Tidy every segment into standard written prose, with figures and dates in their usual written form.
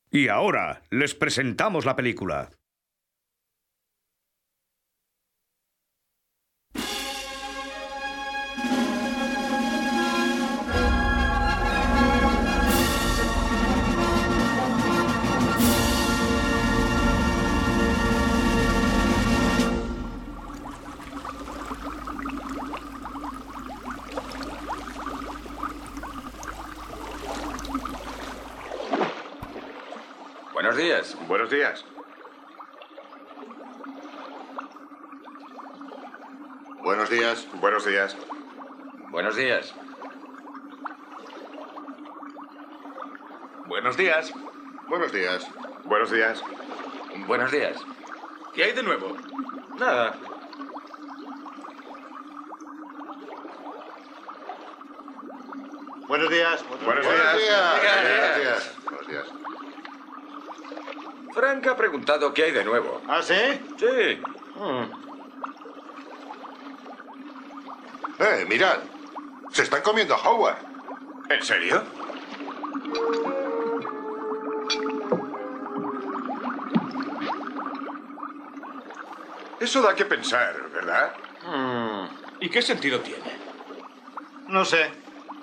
Y ahora les presentamos la película. Buenos días. Buenos días. Buenos días. Buenos días. Buenos días. Buenos días. Buenos días. Buenos días. Buenos días. ¿Qué hay de nuevo? Nada. Buenos días. Buenos días. Buenos días. Buenos días. Frank ha preguntado qué hay de nuevo. ¿Ah, sí? Sí. Mirad. Se están comiendo a Howard. ¿En serio? Eso da que pensar, ¿verdad? ¿Y qué sentido tiene? No sé.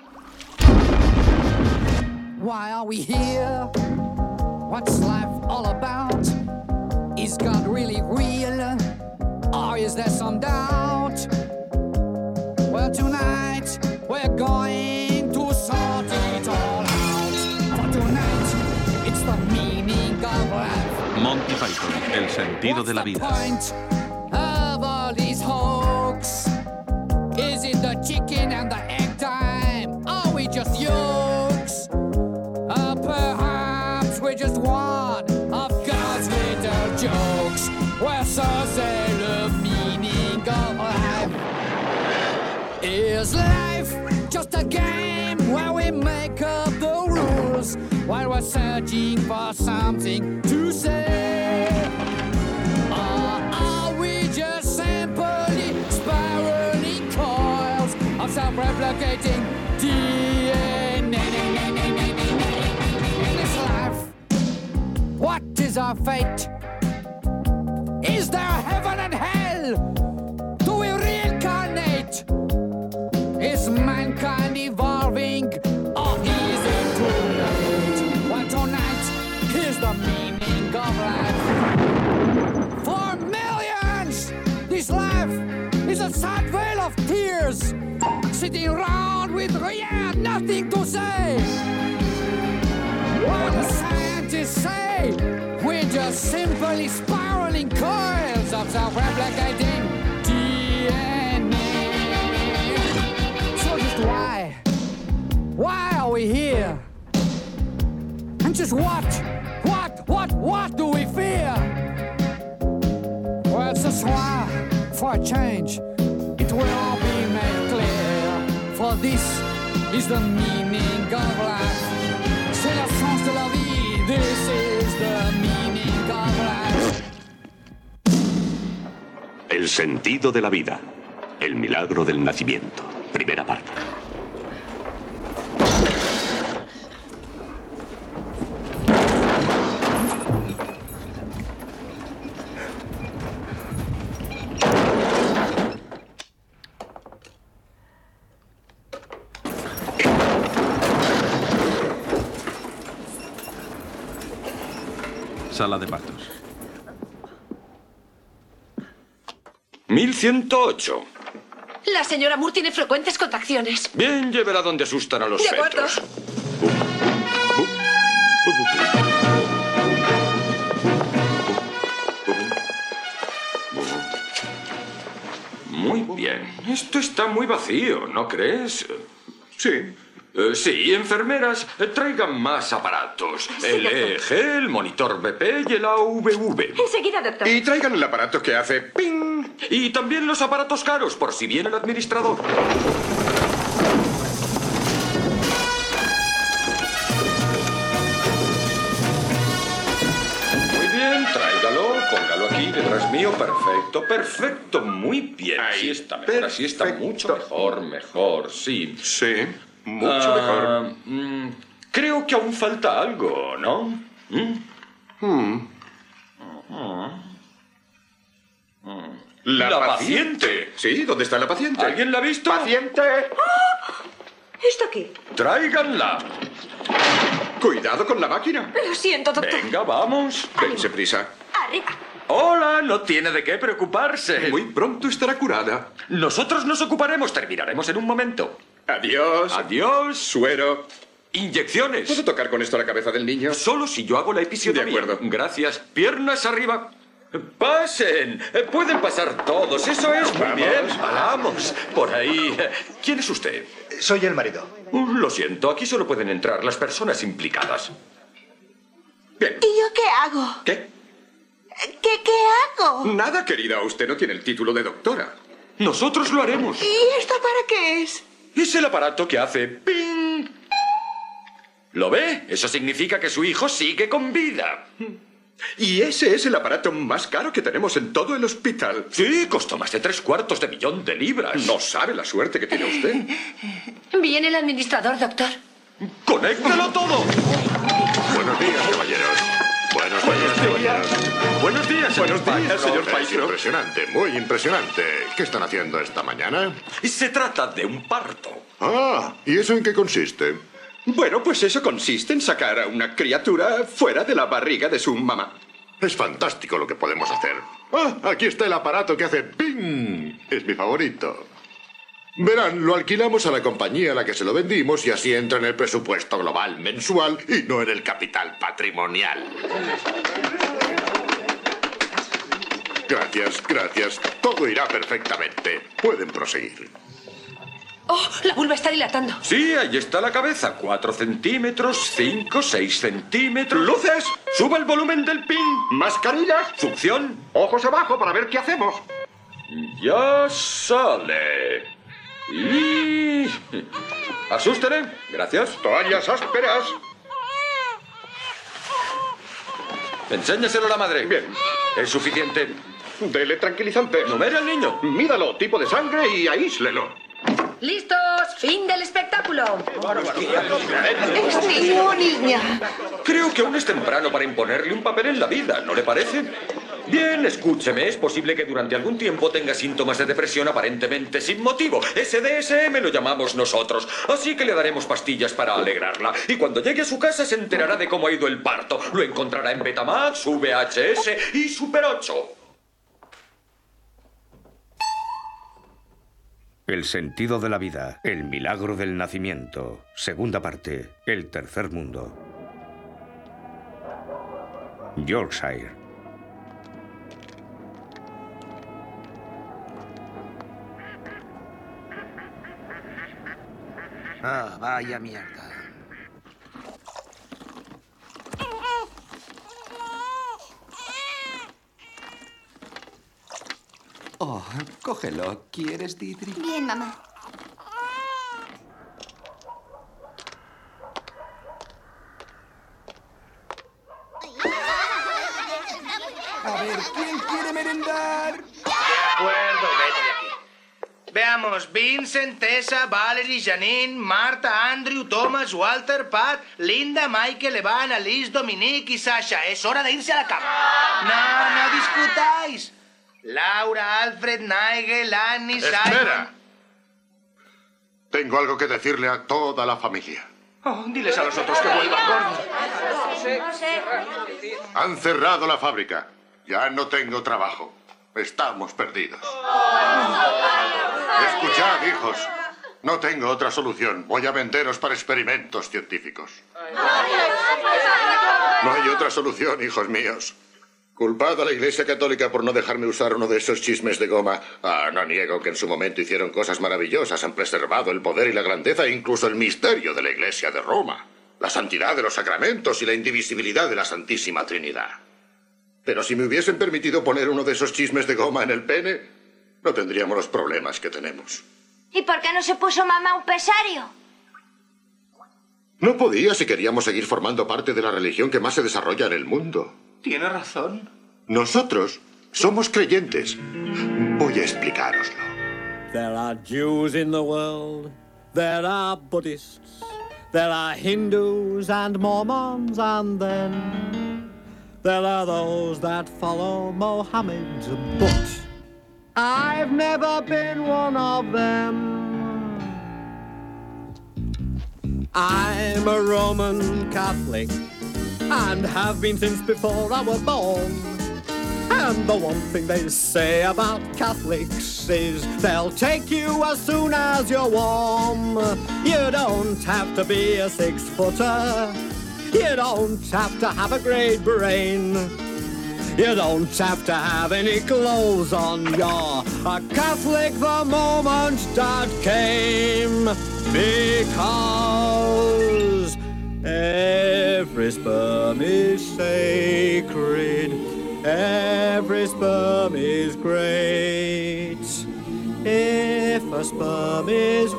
Why are we here? What's life all about? Is God really real? Or is there some doubt? Well, tonight we're going to sort it all out. For tonight, it's the meaning of life. Monty Python, el sentido de la vida. What's the point of all these hoax? Is it the chicken and the egg time? Are we just yokes? Perhaps we're just one of God's little jokes. We're so say the meaning of life. Is life just a game where we make up the rules while we're searching for something to say? Or are we just simply spiraling coils of self-replicating DNA? In this life, what is our fate? Is there heaven and hell? Do we reincarnate? Is mankind evolving, or is it too late? Well, tonight, here's the meaning of life. For millions, this life is a sad veil of tears, sitting around with nothing to say. What the scientists say, we're just simply spiraling coils of self-replicating DNA. So just why are we here? And just what do we fear? Well, ce soir, for a change, it will all be made clear. For this is the meaning of life. C'est le sens de la vie. This is the meaning of life. El sentido de la vida. El milagro del nacimiento. Primera parte. Sala de partos. 1108. La señora Moore tiene frecuentes contracciones. Bien, llévela donde asustan a los De acuerdo. fetos. Muy bien. Esto está muy vacío, ¿no crees? Sí. Sí, enfermeras, traigan más aparatos. Sí, El doctor. EEG, el monitor BP y el AVV. Enseguida, doctor. Y traigan el aparato que hace ping. Y también los aparatos caros, por si viene el administrador. Muy bien, tráigalo, póngalo aquí detrás mío. Perfecto, perfecto, muy bien. Así está mejor, así está mucho perfecto. mejor, sí. Sí, mucho mejor. Creo que aún falta algo, ¿no? La paciente. Sí, ¿dónde está la paciente? ¿Alguien la ha visto? ¡Paciente! ¿Esto qué? ¡Tráiganla! Cuidado con la máquina. Lo siento, doctor. Venga, vamos. Dense prisa. Arriba. Hola, no tiene de qué preocuparse. Muy pronto estará curada. Nosotros nos ocuparemos, terminaremos en un momento. Adiós. Adiós. Suero. Inyecciones. ¿Puedo tocar con esto la cabeza del niño? Solo si yo hago la episiotomía. De acuerdo. Gracias. Piernas arriba. Pasen. Pueden pasar todos. Eso es muy bien. Vamos. Por ahí. ¿Quién es usted? Soy el marido. Lo siento. Aquí solo pueden entrar las personas implicadas. Bien. ¿Y yo qué hago? ¿Qué? ¿Qué hago? Nada, querida. Usted no tiene el título de doctora. Nosotros lo haremos. ¿Y esto para qué es? Es el aparato que hace ping. ¿Lo ve? Eso significa que su hijo sigue con vida. Y ese es el aparato más caro que tenemos en todo el hospital. Sí, costó más de 3/4 millón de libras. No sabe la suerte que tiene usted. Viene el administrador, doctor. ¡Conéctalo todo! Buenos días, caballeros. Buenos días, caballeros. Buenos días, Buenos días, señor Es Paisro. impresionante, muy impresionante. ¿Qué están haciendo esta mañana? Se trata de un parto. Ah, ¿y eso en qué consiste? Bueno, pues eso consiste en sacar a una criatura fuera de la barriga de su mamá. Es fantástico lo que podemos hacer. Ah, aquí está el aparato que hace ¡ping! Es mi favorito. Verán, lo alquilamos a la compañía a la que se lo vendimos y así entra en el presupuesto global mensual y no en el capital patrimonial. Gracias, gracias. Todo irá perfectamente. Pueden proseguir. Oh, la vulva está dilatando. Sí, ahí está la cabeza. 4 centímetros, 5, 6 centímetros. ¡Luces! ¡Suba el volumen del pin! ¡Mascarillas! Succión. ¡Ojos abajo para ver qué hacemos! Ya sale. Y... Asústele. Gracias. ¡Toallas ásperas! Enséñaselo a la madre. Bien. Es suficiente. Dele tranquilizante. Numere al niño. Mídalo, tipo de sangre y aíslelo. ¡Listos! ¡Fin del espectáculo! ¿Es niño o niña? Creo que aún es temprano para imponerle un papel en la vida, ¿no le parece? Bien, escúcheme, es posible que durante algún tiempo tenga síntomas de depresión aparentemente sin motivo. Ese DSM lo llamamos nosotros, así que le daremos pastillas para alegrarla. Y cuando llegue a su casa se enterará de cómo ha ido el parto. Lo encontrará en Betamax, VHS y Super 8. El sentido de la vida, el milagro del nacimiento. Segunda parte, el tercer mundo. Yorkshire. Ah, vaya mierda. Oh, cógelo. ¿Quieres, Didri? Bien, mamá. A ver, ¿quién quiere merendar? Acuerdo, vete de aquí. Veamos, Vincent, Tessa, Valerie, Janine, Marta, Andrew, Thomas, Walter, Pat, Linda, Michael, Evan, Alice, Dominique y Sasha. Es hora de irse a la cama. No discutáis. Laura, Alfred, Nigel, Annie, Simon... ¡Espera! Tengo algo que decirle a toda la familia. Oh, diles a los otros que vuelvan, gordo. No sé. Han cerrado la fábrica. Ya no tengo trabajo. Estamos perdidos. Escuchad, hijos. No tengo otra solución. Voy a venderos para experimentos científicos. No hay otra solución, hijos míos. Culpad a la Iglesia Católica por no dejarme usar uno de esos chismes de goma. Ah, no niego que en su momento hicieron cosas maravillosas, han preservado el poder y la grandeza e incluso el misterio de la Iglesia de Roma, la santidad de los sacramentos y la indivisibilidad de la Santísima Trinidad. Pero si me hubiesen permitido poner uno de esos chismes de goma en el pene, no tendríamos los problemas que tenemos. ¿Y por qué no se puso mamá un pesario? No podía si queríamos seguir formando parte de la religión que más se desarrolla en el mundo. Tiene razón. Nosotros somos creyentes. Voy a explicároslo. There are Jews in the world. There are Buddhists. There are Hindus and Mormons, and then there are those that follow Mohammed. But I've never been one of them. I'm a Roman Catholic and have been since before I was born. And the one thing they say about Catholics is they'll take you as soon as you're warm. You don't have to be a 6-footer. You don't have to have a great brain. You don't have to have any clothes on. You're a Catholic the moment that came. Because every sperm is sacred. Every sperm is great. If a sperm is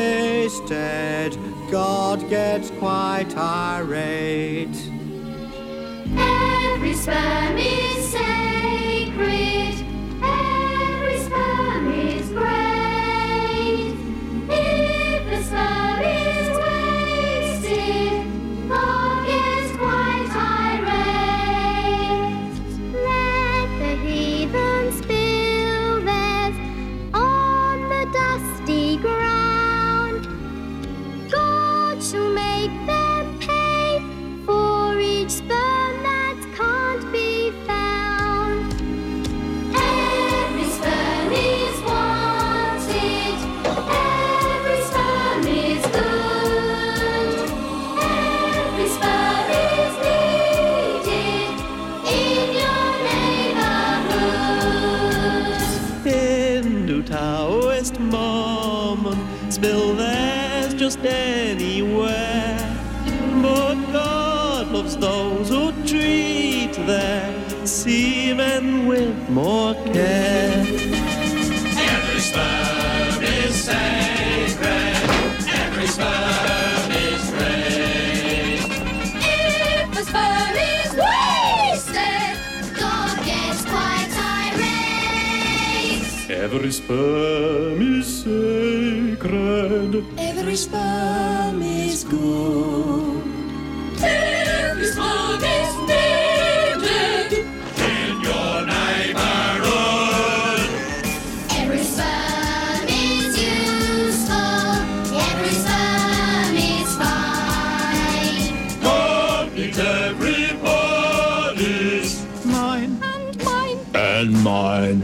wasted, God gets quite irate. Every sperm is sacred. Every sperm is great. If the sperm is wasted, God gets quite irate. Let the heathen spill theirs on the dusty ground. God shall make them pay for each sperm that can't be found. Every sperm is wanted. Every sperm is good. Every sperm is needed in your neighborhood. Hindu, Taoist, Mormon, spill theirs just anywhere. But God loves those who treat their semen with more care. Every sperm is sacred. Every sperm is great. If the sperm is wasted, God gets quite irate. Every sperm is sacred. Every sperm is good. Every sperm is needed in your neighborhood. Every sperm is useful. Every sperm is fine. God needs everybody's mine And mine. and mine.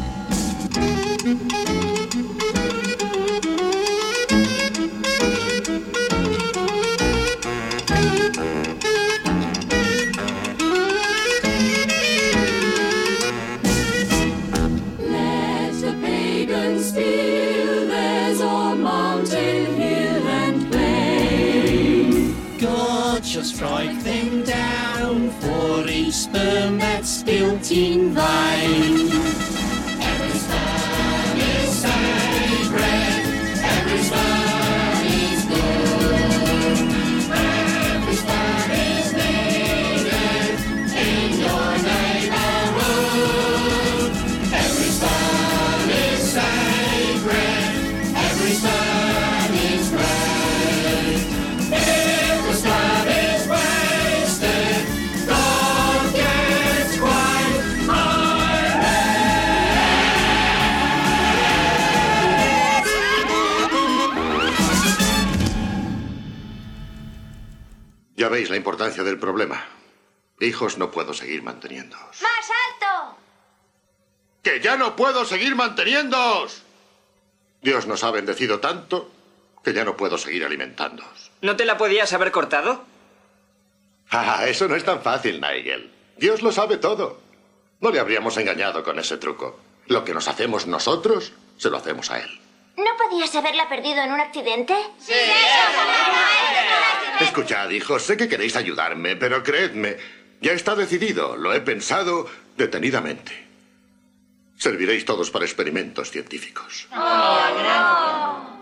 Let the pagans feel theirs on mountain, hill, and plain. God shall strike them down for each sperm that's built in vain. Every sperm is sacred. Every sperm is good. Every sperm is needed in your neighborhood. Every sperm is sacred. Every sperm is great. If the sperm is wasted, God gets quite Ya veis la importancia del problema. Hijos, no puedo seguir manteniéndoos. ¡Más alto! ¡Que ya no puedo seguir manteniéndoos! Dios nos ha bendecido tanto que ya no puedo seguir alimentándoos. ¿No te la podías haber cortado? Ah, eso no es tan fácil, Nigel. Dios lo sabe todo. No le habríamos engañado con ese truco. Lo que nos hacemos nosotros, se lo hacemos a él. ¿No podías haberla perdido en un accidente? ¡Sí! Escuchad, hijos, sé que queréis ayudarme, pero creedme, ya está decidido. Lo he pensado detenidamente. Serviréis todos para experimentos científicos. ¡Oh, no!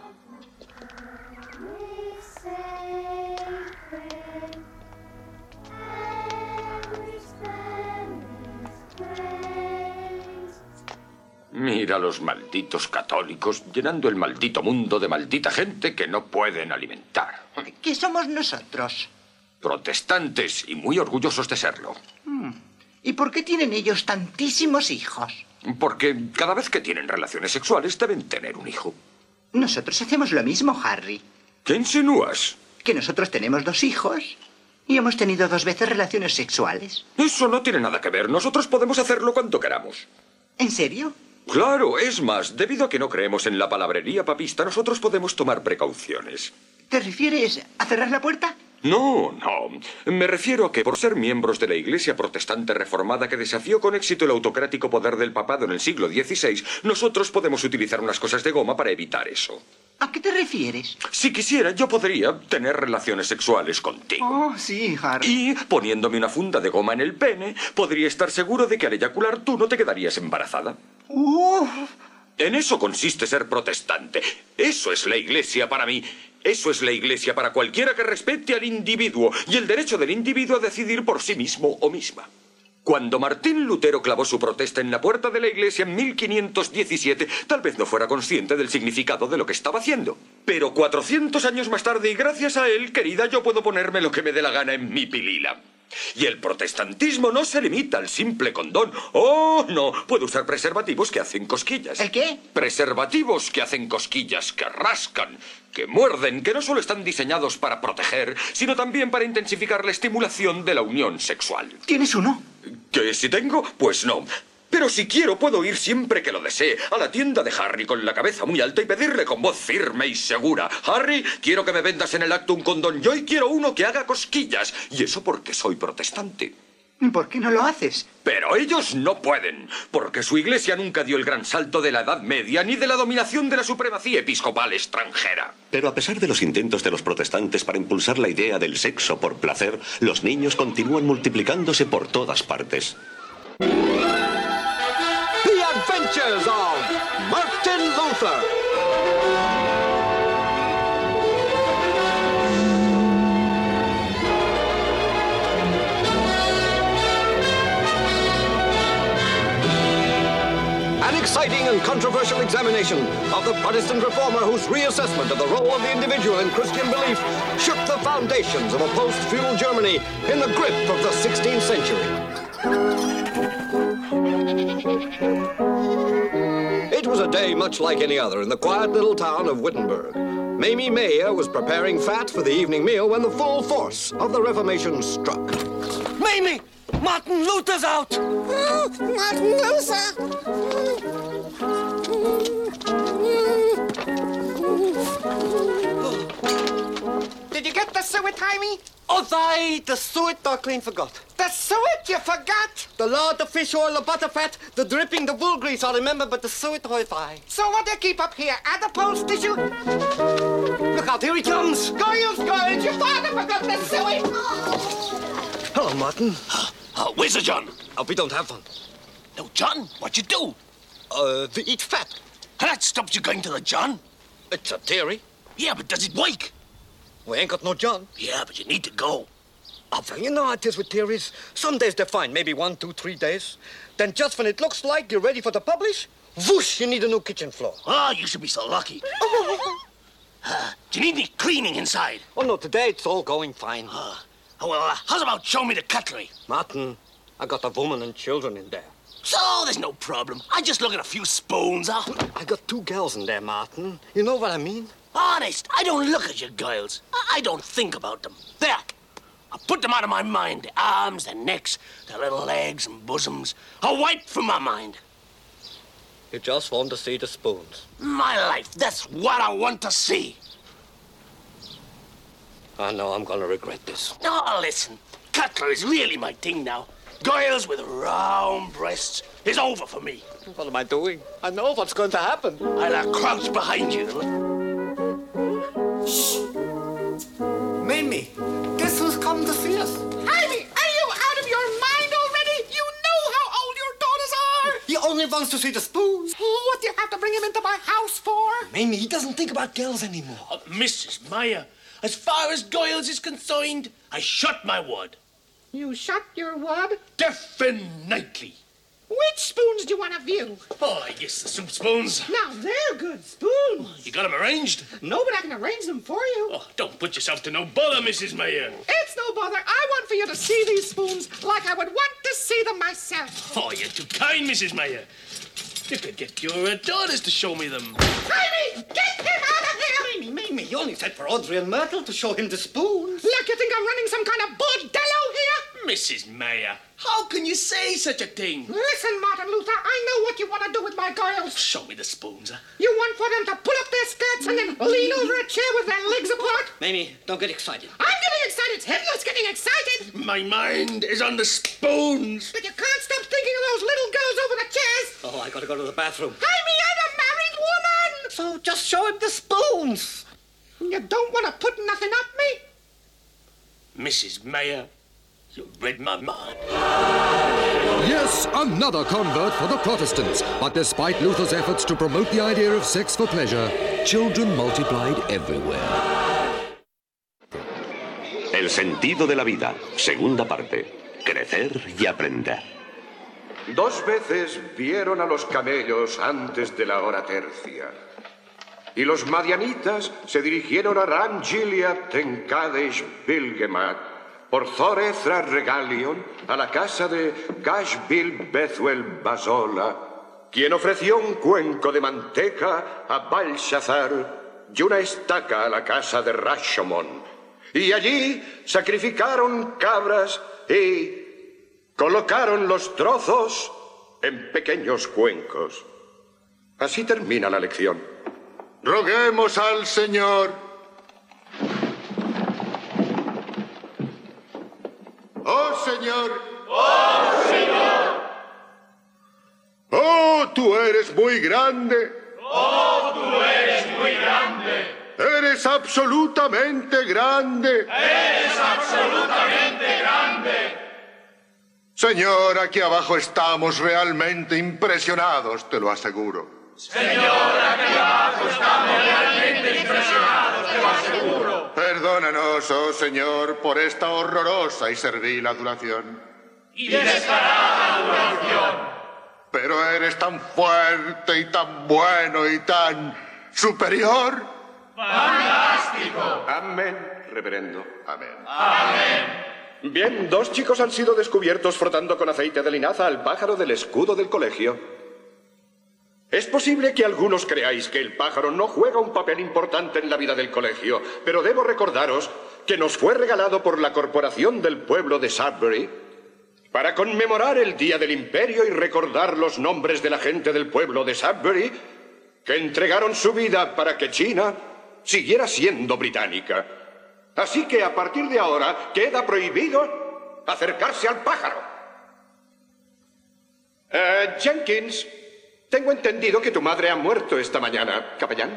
Mira a los malditos católicos llenando el maldito mundo de maldita gente que no pueden alimentar. ¿Qué somos nosotros? Protestantes y muy orgullosos de serlo. ¿Y por qué tienen ellos tantísimos hijos? Porque cada vez que tienen relaciones sexuales deben tener un hijo. Nosotros hacemos lo mismo, Harry. ¿Qué insinúas? Que nosotros tenemos 2 hijos y hemos tenido 2 veces relaciones sexuales. Eso no tiene nada que ver. Nosotros podemos hacerlo cuando queramos. ¿En serio? Claro, es más, debido a que no creemos en la palabrería papista, nosotros podemos tomar precauciones. ¿Te refieres a cerrar la puerta? No. Me refiero a que por ser miembros de la Iglesia protestante reformada que desafió con éxito el autocrático poder del papado en el siglo XVI, nosotros podemos utilizar unas cosas de goma para evitar eso. ¿A qué te refieres? Si quisiera, yo podría tener relaciones sexuales contigo. Oh, sí, Harry. Y, poniéndome una funda de goma en el pene, podría estar seguro de que al eyacular tú no te quedarías embarazada. En eso consiste ser protestante. Eso es la Iglesia para mí. Eso es la Iglesia para cualquiera que respete al individuo y el derecho del individuo a decidir por sí mismo o misma. Cuando Martín Lutero clavó su protesta en la puerta de la Iglesia en 1517, tal vez no fuera consciente del significado de lo que estaba haciendo. Pero 400 años más tarde, y gracias a él, querida, yo puedo ponerme lo que me dé la gana en mi pilila. Y el protestantismo no se limita al simple condón. ¡Oh, no! Puede usar preservativos que hacen cosquillas. ¿El qué? Preservativos que hacen cosquillas, que rascan, que muerden, que no solo están diseñados para proteger, sino también para intensificar la estimulación de la unión sexual. ¿Tienes uno? ¿Que si tengo? Pues no. Pero si quiero, puedo ir siempre que lo desee a la tienda de Harry con la cabeza muy alta y pedirle con voz firme y segura: Harry, quiero que me vendas en el acto un condón. Yo hoy quiero uno que haga cosquillas. Y eso porque soy protestante. ¿Por qué no lo haces? Pero ellos no pueden, porque su iglesia nunca dio el gran salto de la Edad Media ni de la dominación de la supremacía episcopal extranjera. Pero a pesar de los intentos de los protestantes para impulsar la idea del sexo por placer, los niños continúan multiplicándose por todas partes. Adventures of Martin Luther. An exciting and controversial examination of the Protestant reformer whose reassessment of the role of the individual in Christian belief shook the foundations of a post-feudal Germany in the grip of the 16th century. It was a day much like any other in the quiet little town of Wittenberg. Mamie Mayer was preparing fat for the evening meal when the full force of the Reformation struck. Mamie! Martin Luther's out! Oh, Martin Luther! Did you get the suet, Jaime? Oh, the suet I clean forgot. The suet you forgot? The lard, the fish oil, the butterfat, the dripping, the wool grease, I remember, but the suet I. So what do you keep up here? Adipose tissue? Look out, here he comes! Goyles, your father forgot the suet! Hello, Martin. Where's the John? We don't have one. No, John? What you do? We eat fat. And that stops you going to the John? It's a theory. Yeah, but does it work? We ain't got no John. Yeah, but you need to go. Oh, well, you know how it is with theories. Some days they're fine, maybe 1, 2, 3 days. Then just when it looks like you're ready for the publish, whoosh, you need a new kitchen floor. Oh, you should be so lucky. Do you need any cleaning inside? Oh, no, today it's all going fine. How's about showing me the cutlery? Martin, I got a woman and children in there. So, there's no problem. I just look at a few spoons, I got 2 gals in there, Martin. You know what I mean? Honest, I don't look at your girls. I don't think about them. There. I put them out of my mind. The arms, the necks, the little legs and bosoms. I wiped from my mind. You just want to see the spoons. My life, that's what I want to see. I know I'm gonna regret this. Oh, listen. Cutler is really my thing now. Girls with round breasts is over for me. What am I doing? I know what's going to happen. I'll crouch behind you. Shh. Mamie, guess who's come to see us? Jaime, are you out of your mind already? You know how old your daughters are. He only wants to see the spoons. What do you have to bring him into my house for? Mamie, he doesn't think about girls anymore. Mrs. Meyer, as far as Goyles is concerned, I shut my word. You shut your word? Definitely. Which spoons do you want to view? Oh, I guess the soup spoons. Now, they're good spoons. You got them arranged? No, but I can arrange them for you. Oh, don't put yourself to no bother, Mrs. Mayor. It's no bother. I want for you to see these spoons like I would want to see them myself. Oh, you're too kind, Mrs. Mayor. You could get your daughters to show me them. Amy, get him out of here! Mamie, you only said for Audrey and Myrtle to show him the spoons. Like you think I'm running some kind of bordello here? Mrs. Mayor, how can you say such a thing? Listen, Martin Luther, I know what you want to do with my girls. Show me the spoons, huh? You want for them to pull up their skirts and then lean over a chair with their legs apart? Mamie, don't get excited. I'm getting excited. Hitler's getting excited. My mind is on the spoons. But you can't stop thinking of those little girls over the chairs. Oh, I gotta go to the bathroom. Amy, I'm a married woman. So just show him the spoons. You don't want to put nothing up me? Mrs. Mayor, you read my mind. Yes, another convert for the Protestants. But despite Luther's efforts to promote the idea of sex for pleasure, children multiplied everywhere. El sentido de la vida, segunda parte. Crecer y aprender. 2 veces vieron a los camellos antes de la hora tercia. Y los madianitas se dirigieron a Ram Gilead en Kadesh Bilgemat, por Zorezra Regalion, a la casa de Gashbil Bethuel Basola, quien ofreció un cuenco de manteca a Belshazzar y una estaca a la casa de Rashomon. Y allí sacrificaron cabras y colocaron los trozos en pequeños cuencos. Así termina la lección. Roguemos al Señor. ¡Oh, Señor! ¡Oh, Señor! ¡Oh, tú eres muy grande! ¡Oh, tú eres muy grande! ¡Eres absolutamente grande! ¡Eres absolutamente grande! Señor, aquí abajo estamos realmente impresionados, te lo aseguro. Señor, aquí abajo estamos realmente impresionados, te lo aseguro. Perdónanos, oh Señor, por esta horrorosa y servil adulación. Y descarada adulación. Pero eres tan fuerte y tan bueno y tan superior. ¡Fantástico! Amén, reverendo. Amén. Amén. Bien, 2 chicos han sido descubiertos frotando con aceite de linaza al pájaro del escudo del colegio. Es posible que algunos creáis que el pájaro no juega un papel importante en la vida del colegio, pero debo recordaros que nos fue regalado por la Corporación del Pueblo de Sudbury para conmemorar el Día del Imperio y recordar los nombres de la gente del pueblo de Sudbury que entregaron su vida para que China siguiera siendo británica. Así que a partir de ahora queda prohibido acercarse al pájaro. Jenkins, tengo entendido que tu madre ha muerto esta mañana, capellán.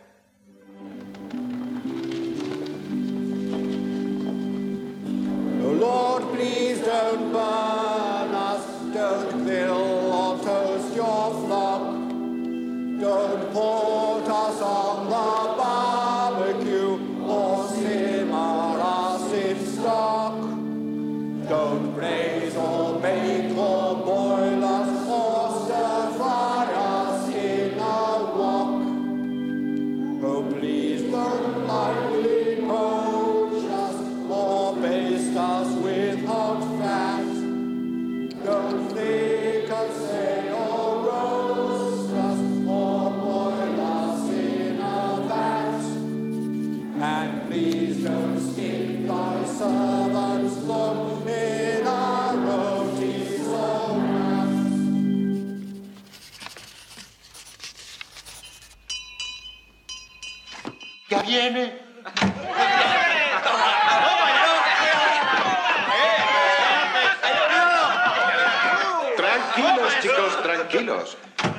Oh Lord, please don't burn us, don't kill or toast your flock, don't put us on the barbecue or simmer us in stock, don't braise or make or boil us or stir fry us in a wok. Oh, please don't lightly poach us or baste us with hot fat. Don't think of say or roast us or boil us in a vat. And please don't stick thy servants' thumb in our rotis or wraps. ¿Ya viene? Tranquilos, chicos, tranquilos.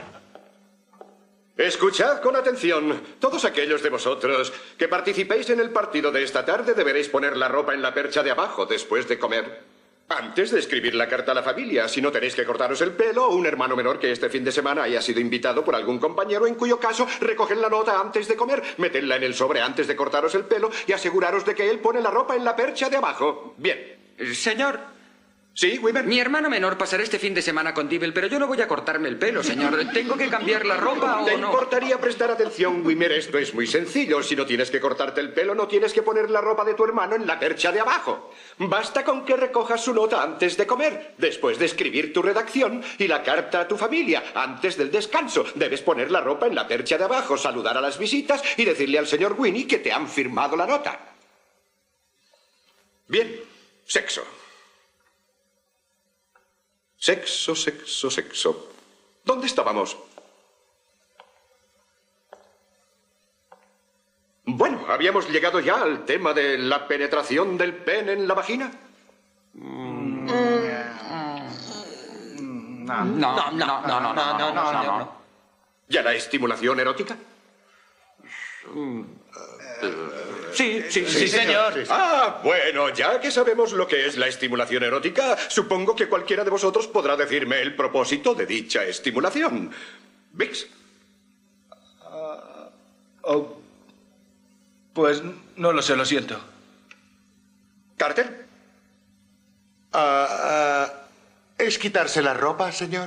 Escuchad con atención. Todos aquellos de vosotros que participéis en el partido de esta tarde deberéis poner la ropa en la percha de abajo después de comer. Antes de escribir la carta a la familia, si no tenéis que cortaros el pelo, o un hermano menor que este fin de semana haya sido invitado por algún compañero, en cuyo caso recoged la nota antes de comer, metedla en el sobre antes de cortaros el pelo y aseguraros de que él pone la ropa en la percha de abajo. Bien. Señor, ¿Sí, Wimmer? Mi hermano menor pasará este fin de semana con Dibble, pero yo no voy a cortarme el pelo, señor. ¿Tengo que cambiar la ropa o ¿Te no? importaría prestar atención, Wimmer? Esto es muy sencillo. Si no tienes que cortarte el pelo, no tienes que poner la ropa de tu hermano en la percha de abajo. Basta con que recojas su nota antes de comer, después de escribir tu redacción y la carta a tu familia, antes del descanso. Debes poner la ropa en la percha de abajo, saludar a las visitas y decirle al señor Winnie que te han firmado la nota. Bien, sexo. Sexo, sexo, sexo. ¿Dónde estábamos? Bueno, ¿habíamos llegado ya al tema de la penetración del pene en la vagina? No. ¿Ya la estimulación erótica? Sí, señor. Ah, bueno, ya que sabemos lo que es la estimulación erótica, supongo que cualquiera de vosotros podrá decirme el propósito de dicha estimulación. Vix. Pues no lo sé, lo siento. ¿Carter? ¿Es quitarse la ropa, señor?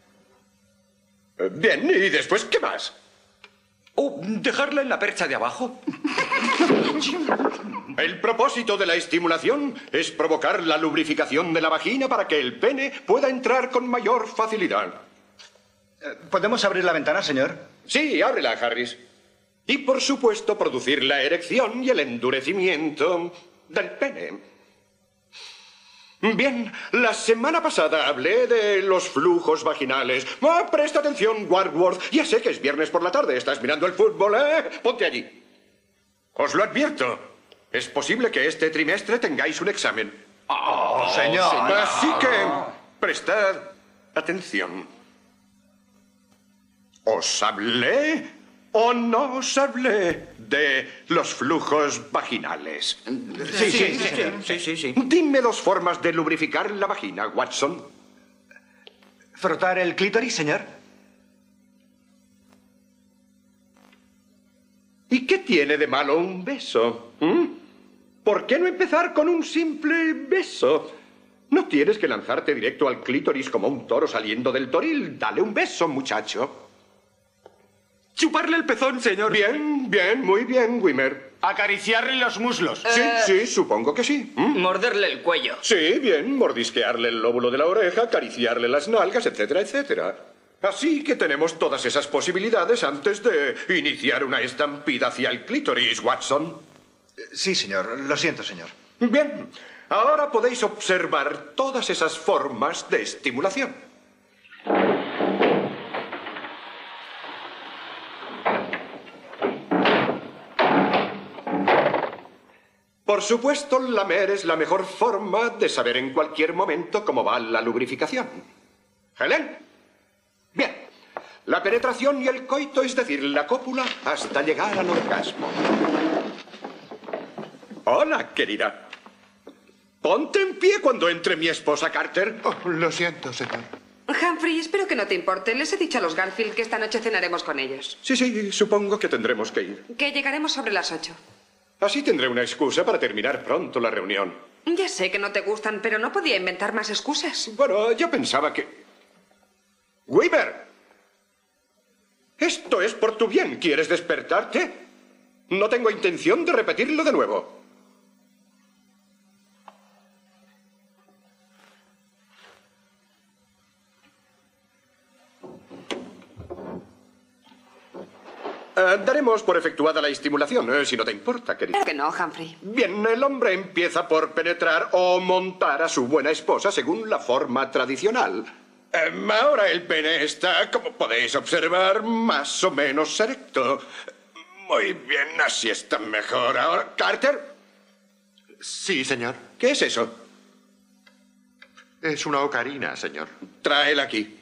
Bien, ¿y después qué más? ¿Dejarla en la percha de abajo? El propósito de la estimulación es provocar la lubrificación de la vagina para que el pene pueda entrar con mayor facilidad. ¿Podemos abrir la ventana, señor? Sí, ábrela, Harris. Y, por supuesto, producir la erección y el endurecimiento del pene. Bien, la semana pasada hablé de los flujos vaginales. Presta atención, Warworth. Ya sé que es viernes por la tarde. ¿Estás mirando el fútbol, Ponte allí. Os lo advierto. Es posible que este trimestre tengáis un examen. Señor. Así que, prestad atención. ¿Os hablé o no os hablé de los flujos vaginales? Sí. Dime 2 formas de lubrificar la vagina, Watson. ¿Frotar el clítoris, señor? ¿Y qué tiene de malo un beso? ¿Por qué no empezar con un simple beso? No tienes que lanzarte directo al clítoris como un toro saliendo del toril. Dale un beso, muchacho. Chuparle el pezón, señor. Bien, muy bien, Wimmer. Acariciarle los muslos. Sí, supongo que sí. Morderle el cuello. Sí, bien, mordisquearle el lóbulo de la oreja, acariciarle las nalgas, etcétera, etcétera. Así que tenemos todas esas posibilidades antes de iniciar una estampida hacia el clítoris, Watson. Sí, señor. Lo siento, señor. Bien, ahora podéis observar todas esas formas de estimulación. Por supuesto, lamer es la mejor forma de saber en cualquier momento cómo va la lubrificación. ¿Helen? Bien. La penetración y el coito, es decir, la cópula, hasta llegar al orgasmo. Hola, querida. Ponte en pie cuando entre mi esposa, Carter. Lo siento, señor. Humphrey, espero que no te importe. Les he dicho a los Garfield que esta noche cenaremos con ellos. Sí, supongo que tendremos que ir. Que llegaremos sobre las 8. Así tendré una excusa para terminar pronto la reunión. Ya sé que no te gustan, pero no podía inventar más excusas. Bueno, yo pensaba que... ¡Weaver! Esto es por tu bien. ¿Quieres despertarte? No tengo intención de repetirlo de nuevo. Daremos por efectuada la estimulación, si no te importa, querida. Claro que no, Humphrey. Bien, el hombre empieza por penetrar o montar a su buena esposa según la forma tradicional. Ahora el pene está, como podéis observar, más o menos erecto. Muy bien, así está mejor. Ahora, ¿Carter? Sí, señor. ¿Qué es eso? Es una ocarina, señor. Tráela aquí.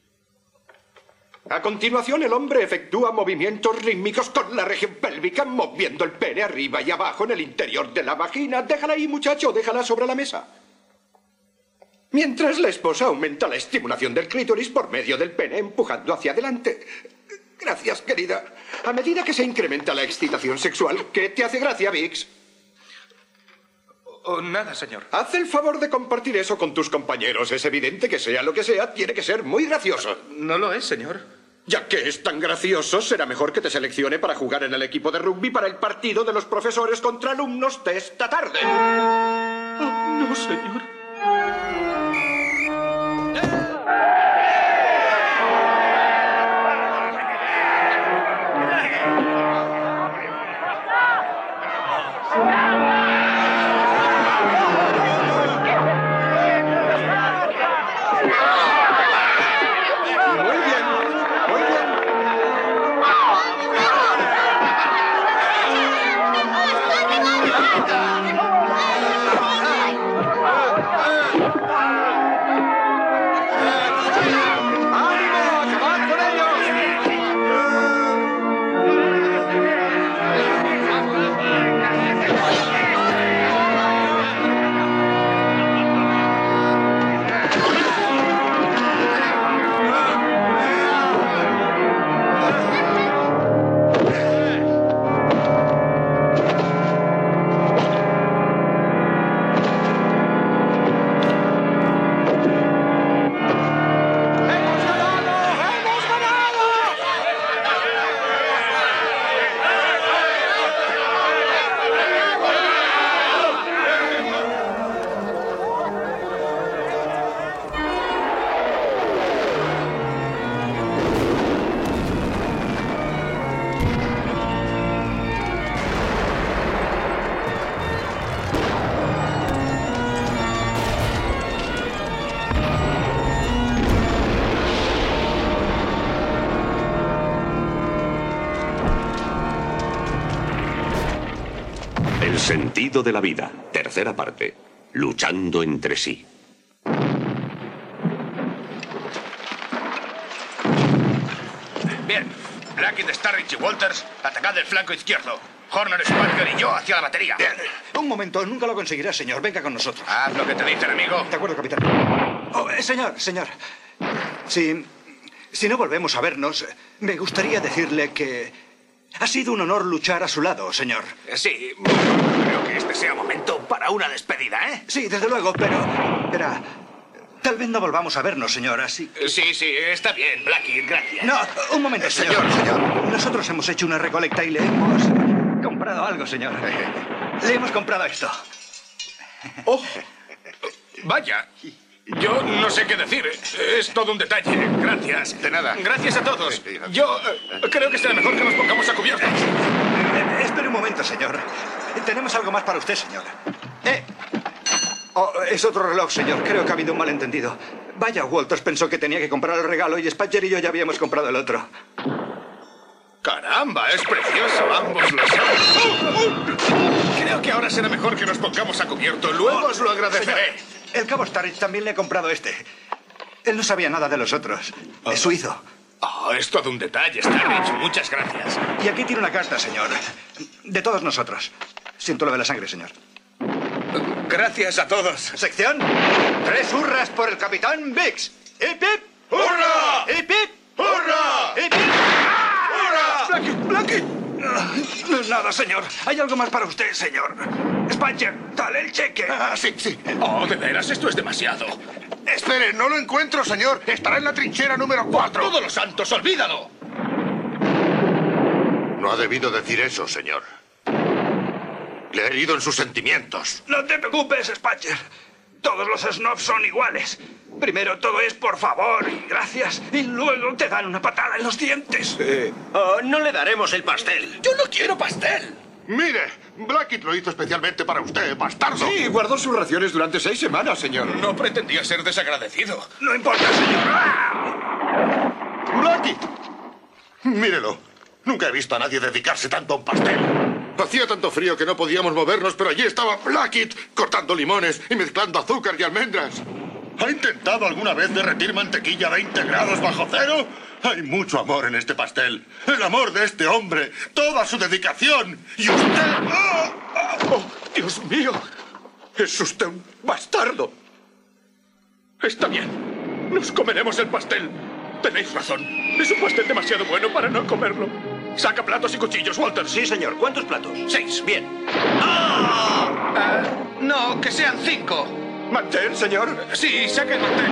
A continuación, el hombre efectúa movimientos rítmicos con la región pélvica, moviendo el pene arriba y abajo en el interior de la vagina. Déjala ahí, muchacho, déjala sobre la mesa. Mientras la esposa aumenta la estimulación del clítoris por medio del pene, empujando hacia adelante. Gracias, querida. A medida que se incrementa la excitación sexual, ¿qué te hace gracia, Vix? Oh, nada, señor. Haz el favor de compartir eso con tus compañeros. Es evidente que sea lo que sea, tiene que ser muy gracioso. No lo es, señor. Ya que es tan gracioso, será mejor que te seleccione para jugar en el equipo de rugby para el partido de los profesores contra alumnos de esta tarde. Oh, no, señor. El sentido de la vida. Tercera parte. Luchando entre sí. Bien. Blackett, Starrich y Walters, atacad el flanco izquierdo. Horner, Sparker y yo hacia la batería. Bien. Un momento, nunca lo conseguirás, señor. Venga con nosotros. Haz lo que te dicen, amigo. De acuerdo, capitán. Oh, señor. Si no volvemos a vernos, me gustaría decirle que ha sido un honor luchar a su lado, señor. Sí, creo que este sea momento para una despedida, ¿eh? Sí, desde luego, pero... Verá, tal vez no volvamos a vernos, señor, así... Sí, está bien, Blackie, gracias. No, un momento, señor. Nosotros hemos hecho una recolecta y le hemos comprado algo, señor. Le hemos comprado esto. Oh, vaya. Yo no sé qué decir. Es todo un detalle. Gracias. De nada. Gracias a todos. Yo creo que será mejor que nos pongamos a cubierto. Espere un momento, señor. Tenemos algo más para usted, señor. Oh, es otro reloj, señor. Creo que ha habido un malentendido. Vaya, Walters pensó que tenía que comprar el regalo y Spatcher y yo ya habíamos comprado el otro. Caramba, es precioso. Ambos lo son. Creo que ahora será mejor que nos pongamos a cubierto. Luego os lo agradeceré. Señor, el cabo Starrich también le he comprado este. Él no sabía nada de los otros. Es suizo. Oh, es todo un detalle, Starrich. Muchas gracias. Y aquí tiene una carta, señor. De todos nosotros. Siento lo de la sangre, señor. Gracias a todos. Sección. 3 hurras por el capitán Biggs. ¡Hip, hip! ¡Hurra! ¡Hip, hip! ¡Hurra! ¡Hip, hip! ¡Hurra! ¡Blackie! No es nada, señor. Hay algo más para usted, señor. Spatcher, dale el cheque. Sí. Oh, de veras, esto es demasiado. Espere, no lo encuentro, señor. Estará en la trinchera número 4. ¡Todos los santos, olvídalo! No ha debido decir eso, señor. Le he herido en sus sentimientos. No te preocupes, Spatcher. Todos los snobs son iguales. Primero todo es por favor y gracias, y luego te dan una patada en los dientes. No le daremos el pastel. ¡Yo no quiero pastel! Mire, Blackett lo hizo especialmente para usted, bastardo. Sí, guardó sus raciones durante 6 semanas, señor. No pretendía ser desagradecido. No importa, señor. ¡Blackett! Mírelo. Nunca he visto a nadie dedicarse tanto a un pastel. Hacía tanto frío que no podíamos movernos, pero allí estaba Blackett cortando limones y mezclando azúcar y almendras. ¿Ha intentado alguna vez derretir mantequilla a 20 grados bajo cero? Hay mucho amor en este pastel. El amor de este hombre, toda su dedicación. Y usted... ¡Oh, Dios mío! Es usted un bastardo. Está bien. Nos comeremos el pastel. Tenéis razón. Es un pastel demasiado bueno para no comerlo. Saca platos y cuchillos, Walter. Sí, señor. ¿Cuántos platos? 6. Bien. No, que sean 5. ¿Mantén, señor? Sí, saca el mantén.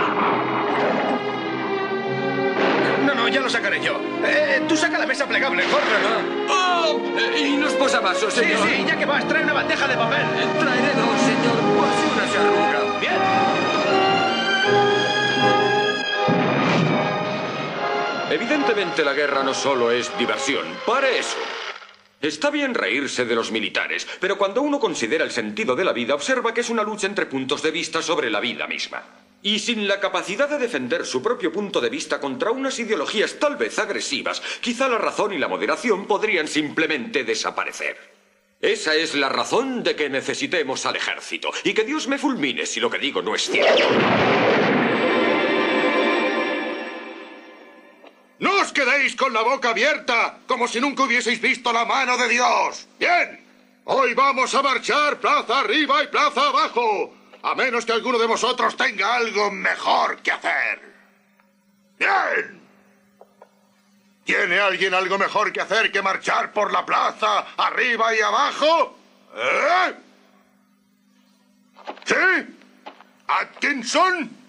No, ya lo sacaré yo. Tú saca la mesa plegable, corre. ¡Oh! Y los posavasos, señor. Sí, ya que vas, trae una bandeja de papel. Traeré 2, señor, por si una se arruga. Bien. Evidentemente la guerra no solo es diversión. Para eso. Está bien reírse de los militares, pero cuando uno considera el sentido de la vida, observa que es una lucha entre puntos de vista sobre la vida misma. Y sin la capacidad de defender su propio punto de vista contra unas ideologías tal vez agresivas, quizá la razón y la moderación podrían simplemente desaparecer. Esa es la razón de que necesitemos al ejército. Y que Dios me fulmine si lo que digo no es cierto. ¡No os quedéis con la boca abierta, como si nunca hubieseis visto la mano de Dios! ¡Bien! Hoy vamos a marchar plaza arriba y plaza abajo, a menos que alguno de vosotros tenga algo mejor que hacer. ¡Bien! ¿Tiene alguien algo mejor que hacer que marchar por la plaza arriba y abajo? ¿Eh? ¿Sí? ¿Atkinson?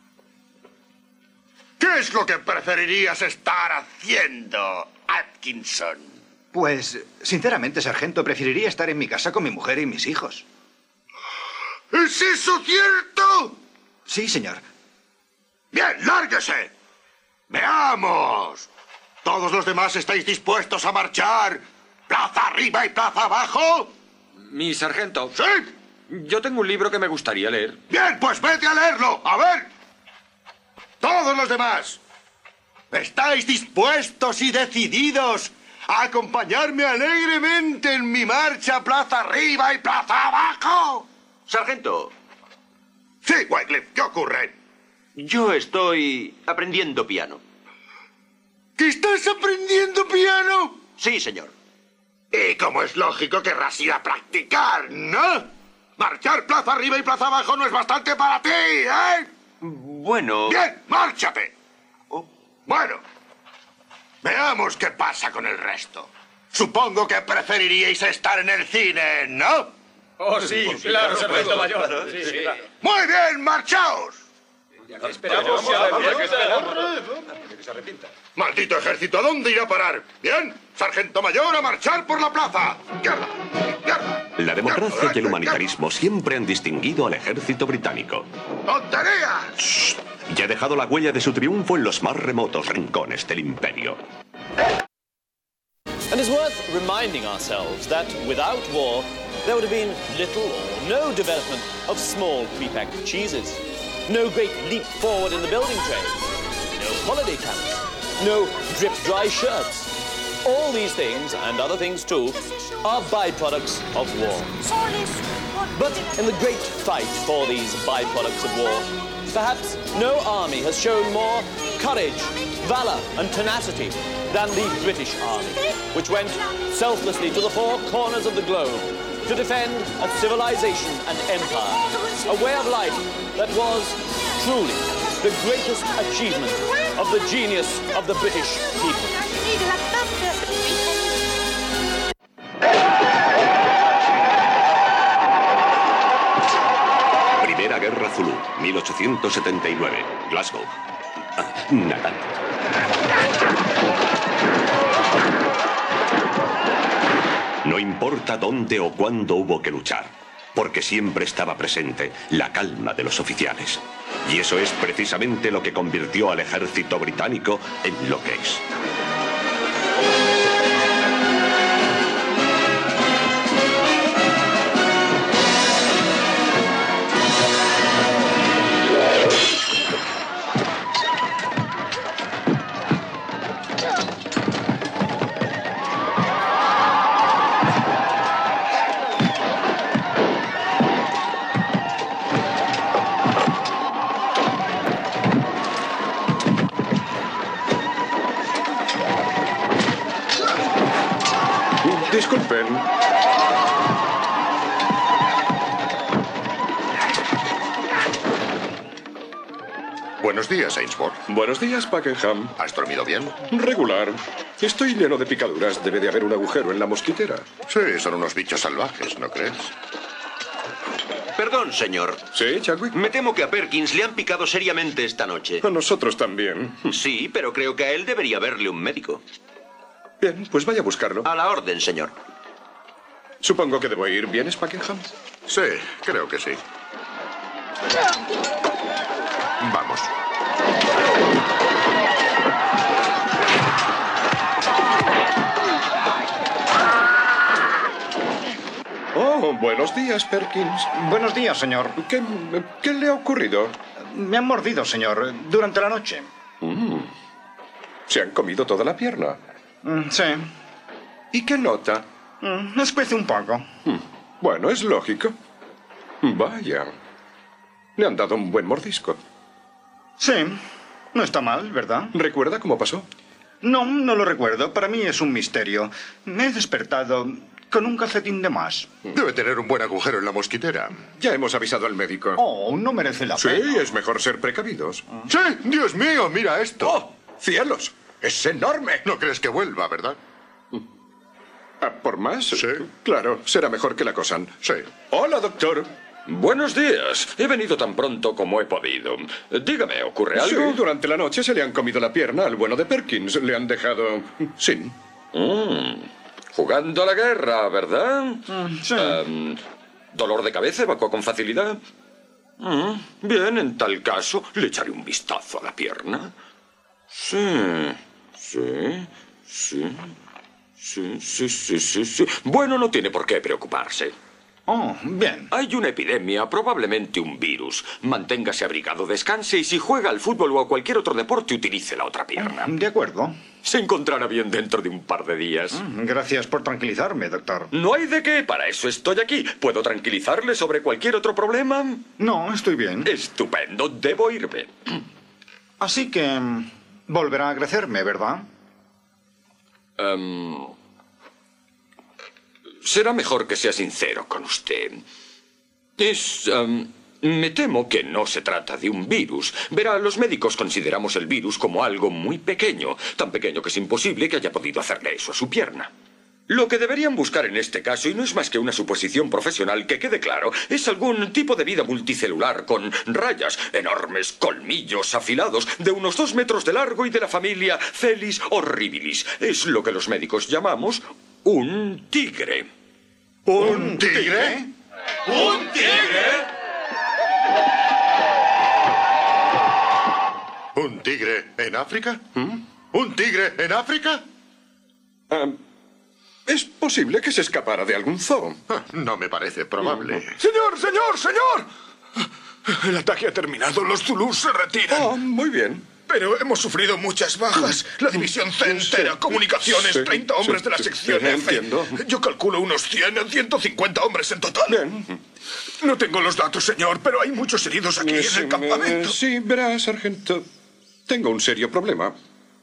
¿Qué es lo que preferirías estar haciendo, Atkinson? Pues, sinceramente, sargento, preferiría estar en mi casa con mi mujer y mis hijos. ¿Es eso cierto? Sí, señor. Bien, lárguese. Veamos. ¿Todos los demás estáis dispuestos a marchar plaza arriba y plaza abajo? Mi sargento. ¿Sí? Yo tengo un libro que me gustaría leer. Bien, pues vete a leerlo. A ver. Todos los demás, ¿estáis dispuestos y decididos a acompañarme alegremente en mi marcha plaza arriba y plaza abajo? Sargento. Sí, Wycliffe, ¿qué ocurre? Yo estoy aprendiendo piano. ¿Que estás aprendiendo piano? Sí, señor. Y como es lógico, querrás ir a practicar, ¿no? Marchar plaza arriba y plaza abajo no es bastante para ti, ¿eh? Bueno... Bien, márchate. Bueno, veamos qué pasa con el resto. Supongo que preferiríais estar en el cine, ¿no? Oh, sí, claro, sargento mayor. Claro, sí, claro. Muy bien, marchaos. Esperamos que se arrepienta. Maldito ejército, ¿a dónde irá a parar? Bien, sargento mayor, a marchar por la plaza. ¡Izquierda! ¡Izquierda! La democracia y el humanitarismo siempre han distinguido al ejército británico. ¡Tonterías! Y ha dejado la huella de su triunfo en los más remotos rincones del imperio. And it's worth reminding ourselves that without war, there would have been little or no development of small prepacked cheeses. No great leap forward in the building trade. No holiday camps. No drip-dry shirts. All these things, and other things too, are byproducts of war. But in the great fight for these byproducts of war, perhaps no army has shown more courage, valor, and tenacity than the British Army, which went selflessly to the four corners of the globe to defend a civilization and empire, a way of life that was truly the greatest achievement of the genius of the British people. Primera Guerra Zulú, 1879, Glasgow. Natal. No importa dónde o cuándo hubo que luchar, porque siempre estaba presente la calma de los oficiales. Y eso es precisamente lo que convirtió al ejército británico en lo que es. Disculpen. Buenos días, Ainsworth. Buenos días, Pakenham. ¿Has dormido bien? Regular. Estoy lleno de picaduras. Debe de haber un agujero en la mosquitera. Sí, son unos bichos salvajes, ¿no crees? Perdón, señor. ¿Sí, Chadwick? Me temo que a Perkins le han picado seriamente esta noche. A nosotros también. Sí, pero creo que a él debería verle un médico. Bien, pues vaya a buscarlo. A la orden, señor. Supongo que debo ir. ¿Vienes, Buckingham? Sí, creo que sí. Vamos. Oh, buenos días, Perkins. Buenos días, señor. ¿Qué le ha ocurrido? Me han mordido, señor, durante la noche. ¿Se han comido toda la pierna? Sí. ¿Y qué nota? Escuece un poco. Bueno, es lógico. Vaya. Le han dado un buen mordisco. Sí. No está mal, ¿verdad? ¿Recuerda cómo pasó? No, no lo recuerdo. Para mí es un misterio. Me he despertado con un calcetín de más. Debe tener un buen agujero en la mosquitera. Ya hemos avisado al médico. Oh, no merece la pena. Sí, es mejor ser precavidos. ¡Sí! ¡Dios mío, mira esto! ¡Oh, cielos! ¡Es enorme! No crees que vuelva, ¿verdad? ¿A por más? Sí. Claro, será mejor que la cosan. Sí. Hola, doctor. Buenos días. He venido tan pronto como he podido. Dígame, ¿ocurre algo? Sí, durante la noche se le han comido la pierna al bueno de Perkins. Le han dejado sin. Jugando a la guerra, ¿verdad? Sí. ¿Dolor de cabeza? ¿Evacuó con facilidad? Bien, en tal caso, le echaré un vistazo a la pierna. Sí. Bueno, no tiene por qué preocuparse. Oh, bien. Hay una epidemia, probablemente un virus. Manténgase abrigado, descanse y si juega al fútbol o a cualquier otro deporte, utilice la otra pierna. De acuerdo. Se encontrará bien dentro de un par de días. Gracias por tranquilizarme, doctor. No hay de qué, para eso estoy aquí. ¿Puedo tranquilizarle sobre cualquier otro problema? No, estoy bien. Estupendo, debo irme. Así que volverá a agradecerme, ¿verdad? Será mejor que sea sincero con usted. Me temo que no se trata de un virus. Verá, los médicos consideramos el virus como algo muy pequeño, tan pequeño que es imposible que haya podido hacerle eso a su pierna. Lo que deberían buscar en este caso, y no es más que una suposición profesional, que quede claro, es algún tipo de vida multicelular con rayas, enormes colmillos afilados, de unos 2 metros de largo y de la familia Felis horribilis. Es lo que los médicos llamamos un tigre. ¿Un tigre? ¿Un tigre? ¿Un tigre en África? ¿Un tigre en África? Es posible que se escapara de algún zoo. No me parece probable. ¡Señor, señor, señor! El ataque ha terminado. Los Zulus se retiran. Oh, muy bien. Pero hemos sufrido muchas bajas. La división C entera, comunicaciones, 30 hombres de la sección F. Entiendo. Yo calculo unos 100 a 150 hombres en total. Bien. No tengo los datos, señor, pero hay muchos heridos aquí en el campamento. Sí, verá, sargento. Tengo un serio problema.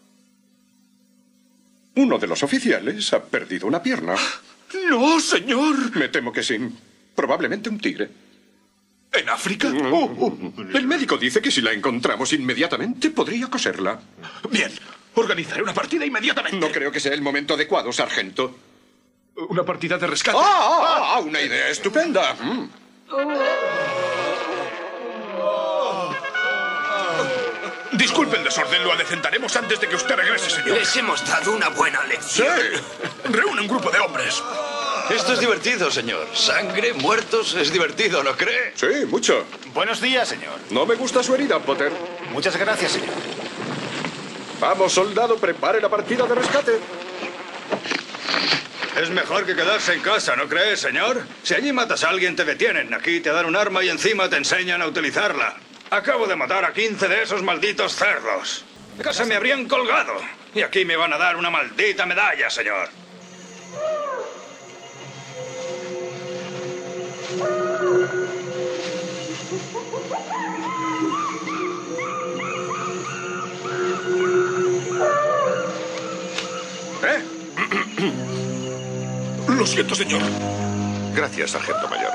Uno de los oficiales ha perdido una pierna. No, señor. Me temo que sí. Probablemente un tigre. ¿En África? El médico dice que si la encontramos inmediatamente podría coserla. Bien, organizaré una partida inmediatamente. No creo que sea el momento adecuado, sargento. ¿Una partida de rescate? Una idea estupenda. Disculpe el desorden, lo adecentaremos antes de que usted regrese, señor. Les hemos dado una buena lección. Sí. Reúne un grupo de hombres. Esto es divertido, señor. Sangre, muertos, es divertido, ¿no cree? Sí, mucho. Buenos días, señor. No me gusta su herida, Potter. Muchas gracias, señor. Vamos, soldado, prepare la partida de rescate. Es mejor que quedarse en casa, ¿no crees, señor? Si allí matas a alguien, te detienen. Aquí te dan un arma y encima te enseñan a utilizarla. Acabo de matar a 15 de esos malditos cerdos. En casa me habrían colgado. Y aquí me van a dar una maldita medalla, señor. Lo siento, señor. Gracias, sargento mayor.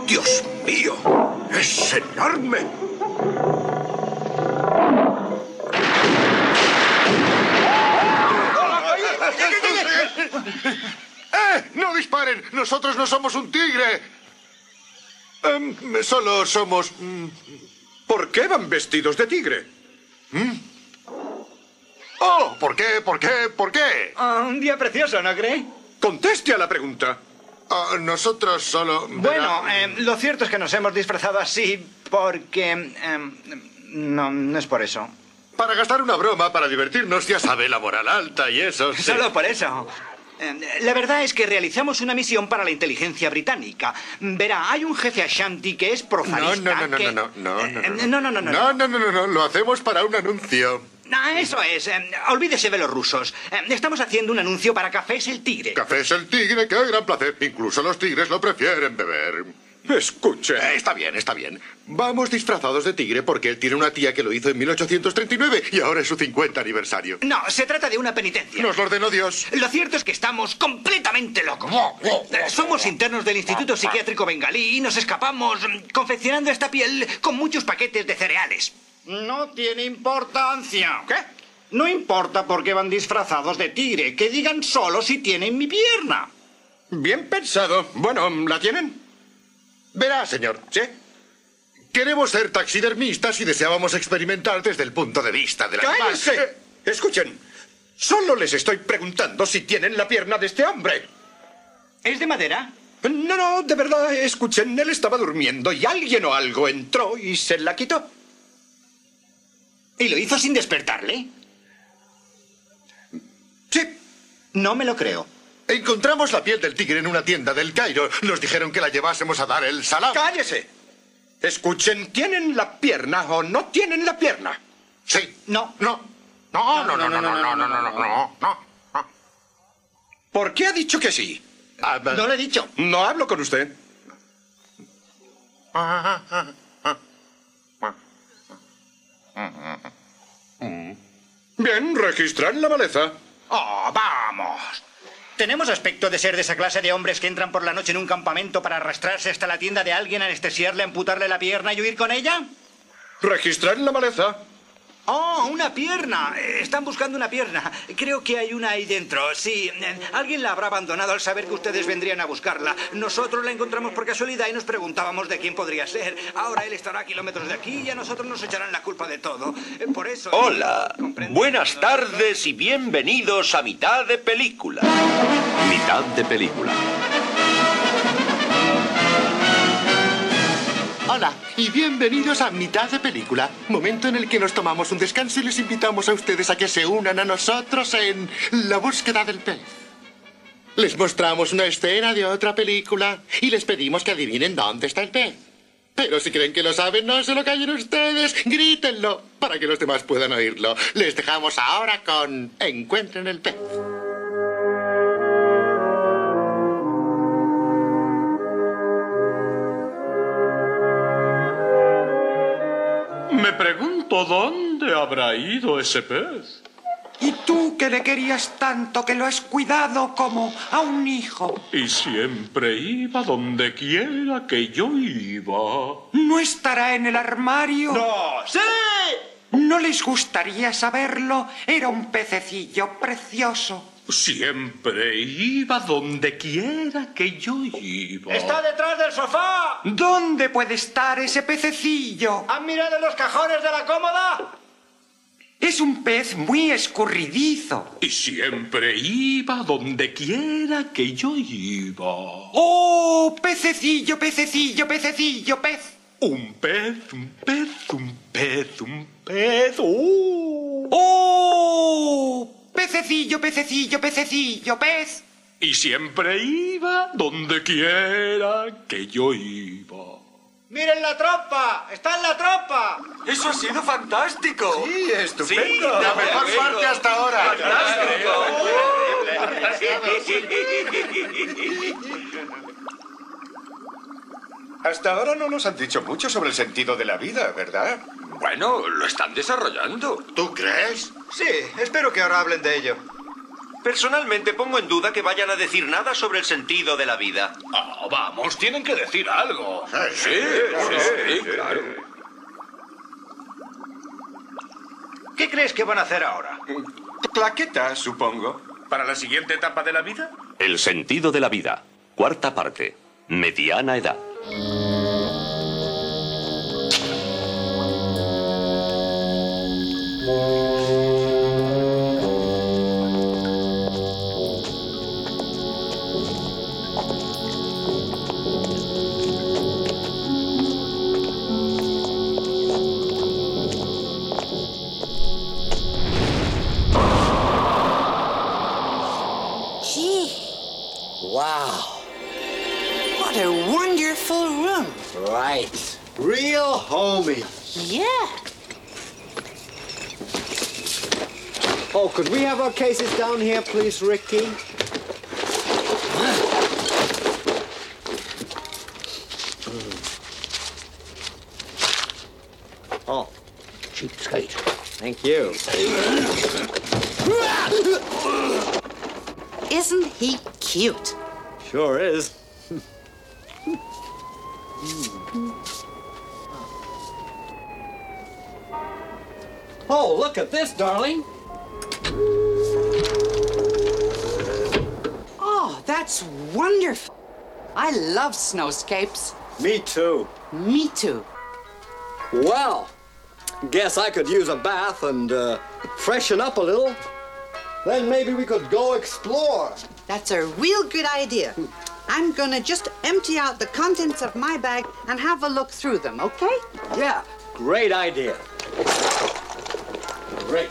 ¡Dios mío! ¡Es enorme! ¡No disparen! ¡Nosotros no somos un tigre! Solo somos... ¿Por qué van vestidos de tigre? ¡Oh! ¿Por qué? ¿Por qué? ¿Por qué? Un día precioso, ¿no cree? Conteste a la pregunta. Nosotros solo... Bueno, lo cierto es que nos hemos disfrazado así porque... no es por eso. Para gastar una broma, para divertirnos, ya sabe, la moral alta y eso. Sí. Solo por eso. La verdad es que realizamos una misión para la inteligencia británica. Verá, hay un jefe Ashanti que es profanista. No, lo hacemos para un anuncio. Eso es. Olvídese de los rusos. Estamos haciendo un anuncio para Cafés el Tigre. Cafés el Tigre, qué gran placer. Incluso los tigres lo prefieren beber. Escuche. Está bien, está bien. Vamos disfrazados de tigre porque él tiene una tía que lo hizo en 1839 y ahora es su 50 aniversario. No, se trata de una penitencia. Nos lo ordenó Dios. Lo cierto es que estamos completamente locos. Somos internos del Instituto Psiquiátrico Bengalí y nos escapamos confeccionando esta piel con muchos paquetes de cereales. No tiene importancia. ¿Qué? No importa por qué van disfrazados de tigre. Que digan solo si tienen mi pierna. Bien pensado. Bueno, ¿la tienen? Verá, señor. ¿Sí? Queremos ser taxidermistas y deseábamos experimentar desde el punto de vista del animal. ¡Cállense! Escuchen. Solo les estoy preguntando si tienen la pierna de este hombre. ¿Es de madera? No, de verdad, escuchen. Él estaba durmiendo y alguien o algo entró y se la quitó. ¿Y lo hizo sin despertarle? Sí. No me lo creo. Encontramos la piel del tigre en una tienda del Cairo. Nos dijeron que la llevásemos a dar el salam. ¡Cállese! Escuchen, ¿tienen la pierna o no tienen la pierna? Sí. No. No. ¿Por qué ha dicho que sí? No lo he dicho. No hablo con usted. Bien, registran la maleza. ¡Oh, vamos! ¿Tenemos aspecto de ser de esa clase de hombres que entran por la noche en un campamento para arrastrarse hasta la tienda de alguien, anestesiarle, amputarle la pierna y huir con ella? Registran la maleza. ¡Oh, una pierna! Están buscando una pierna. Creo que hay una ahí dentro. Sí, alguien la habrá abandonado al saber que ustedes vendrían a buscarla. Nosotros la encontramos por casualidad y nos preguntábamos de quién podría ser. Ahora él estará a kilómetros de aquí y a nosotros nos echarán la culpa de todo. Por eso... Hola, buenas tardes y bienvenidos a Mitad de Película. Mitad de Película. Hola y bienvenidos a Mitad de Película, momento en el que nos tomamos un descanso y les invitamos a ustedes a que se unan a nosotros en la búsqueda del pez. Les mostramos una escena de otra película y les pedimos que adivinen dónde está el pez. Pero si creen que lo saben, no se lo callen ustedes, grítenlo para que los demás puedan oírlo. Les dejamos ahora con Encuentren el pez. Me pregunto dónde habrá ido ese pez. Y tú que le querías tanto que lo has cuidado como a un hijo. Y siempre iba donde quiera que yo iba. ¿No estará en el armario? ¡No! ¡Sí! ¿No les gustaría saberlo? Era un pececillo precioso. Siempre iba donde quiera que yo iba. ¡Está detrás del sofá! ¿Dónde puede estar ese pececillo? ¿Han mirado en los cajones de la cómoda? Es un pez muy escurridizo. Y siempre iba donde quiera que yo iba. ¡Oh! Pececillo, pececillo, pececillo, pez. Un pez, un pez, un pez, un pez. ¡Oh! Pececillo, pececillo, pececillo, pez. Y siempre iba donde quiera que yo iba. ¡Miren la trompa! ¡Está en la trompa! ¡Eso ha sido fantástico! Sí, estupendo. Sí, la mejor parte hasta ahora. Hasta ahora no nos han dicho mucho sobre el sentido de la vida, ¿verdad? Bueno, lo están desarrollando. ¿Tú crees? Sí, espero que ahora hablen de ello. Personalmente pongo en duda que vayan a decir nada sobre el sentido de la vida. Oh, vamos, tienen que decir algo. Sí, claro. ¿Qué crees que van a hacer ahora? Claquetas, supongo. ¿Para la siguiente etapa de la vida? El sentido de la vida. Cuarta parte. Mediana edad. Wow. What a wonderful room. Right. Real homey. Yeah. Oh, could we have our cases down here, please, Ricky? Oh, cheapskate. Thank you. Isn't he cute? Sure is. Oh, look at this, darling. Oh, that's wonderful. I love snowscapes. Me too. Me too. Well, guess I could use a bath and freshen up a little. Then maybe we could go explore. That's a real good idea. I'm gonna just empty out the contents of my bag and have a look through them, okay? Yeah, great idea. Great.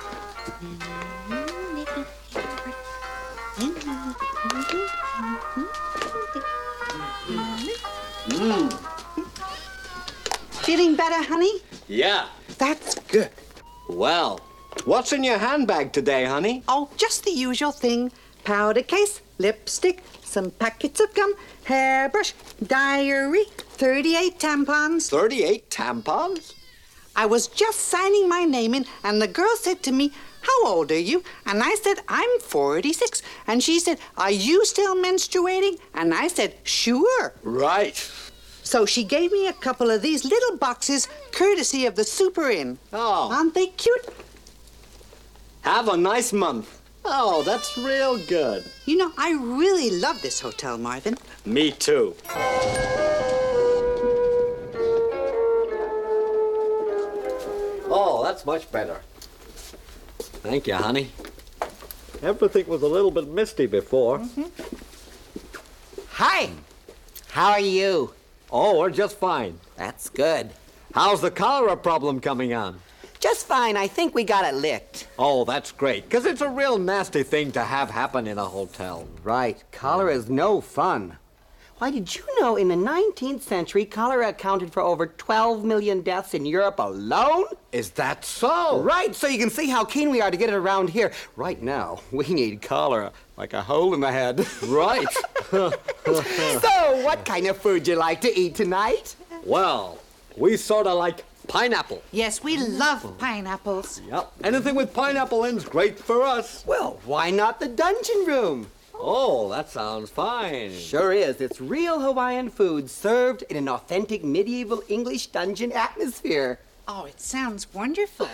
Feeling better, honey? Yeah. That's good. Well, what's in your handbag today, honey? Oh, just the usual thing. Powder case, lipstick, some packets of gum, hairbrush, diary, 38 tampons. 38 tampons? I was just signing my name in, and the girl said to me, "How old are you?" And I said, "I'm 46." And she said, "Are you still menstruating?" And I said, "Sure." Right. So she gave me a couple of these little boxes, courtesy of the Super Inn. Oh. Aren't they cute? Have a nice month. Oh, that's real good. You know, I really love this hotel, Marvin. Me too. Oh, that's much better. Thank you, honey. Everything was a little bit misty before. Hi. How are you? Oh, we're just fine. That's good. How's the cholera problem coming on? Just fine. I think we got it licked. Oh, that's great, because it's a real nasty thing to have happen in a hotel. Right. Cholera is no fun. Why, did you know in the 19th century, cholera accounted for over 12 million deaths in Europe alone? Is that so? Right, so you can see how keen we are to get it around here. Right now, we need cholera like a hole in the head. Right. So, what kind of food you like to eat tonight? Well, we sort of like pineapple. Yes, we love pineapples. Yep. Anything with pineapple in's great for us. Well, why not the dungeon room? Oh, that sounds fine. Sure is. It's real Hawaiian food served in an authentic medieval English dungeon atmosphere. Oh, it sounds wonderful.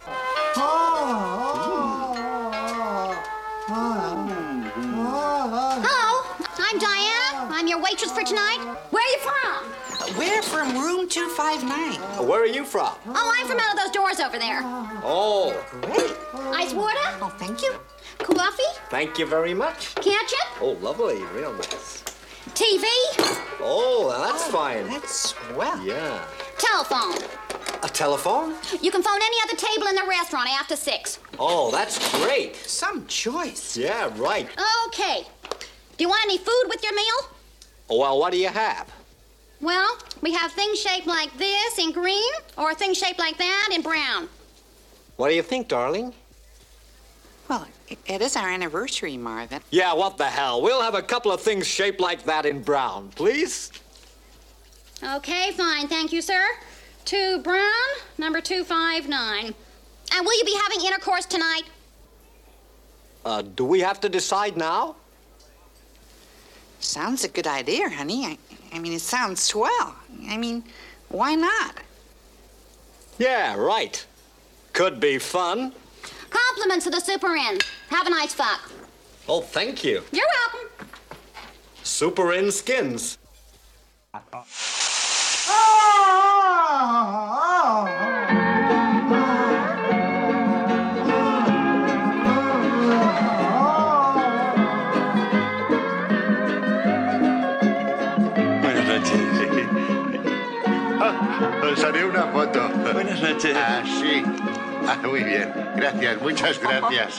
Hello, I'm Diana. I'm your waitress for tonight. Where are you from? We're from room 259. Where are you from? Oh, I'm from out of those doors over there. Oh. Great. Ice water? Oh, thank you. Coffee? Thank you very much. Ketchup? Oh, lovely. Real nice. TV? Oh, that's fine. That's swell. Yeah. Telephone. A telephone? You can phone any other table in the restaurant after 6. Oh, that's great. Some choice. Yeah, right. Okay. Do you want any food with your meal? Well, what do you have? Well, we have things shaped like this in green, or things shaped like that in brown. What do you think, darling? Well, it is our anniversary, Marvin. Yeah, what the hell? We'll have a couple of things shaped like that in brown, please. Okay, fine. Thank you, sir. 2 brown, number 259. And will you be having intercourse tonight? Do we have to decide now? Sounds a good idea, honey. I mean, it sounds swell. I mean, why not? Yeah, right. Could be fun. Compliments to the Super Inn. Have a nice fuck. Oh, thank you. You're welcome. Super Inn Skins. Buenas noches. Os haré una foto. Buenas noches. Ah, sí. Ah, muy bien. Gracias, muchas gracias.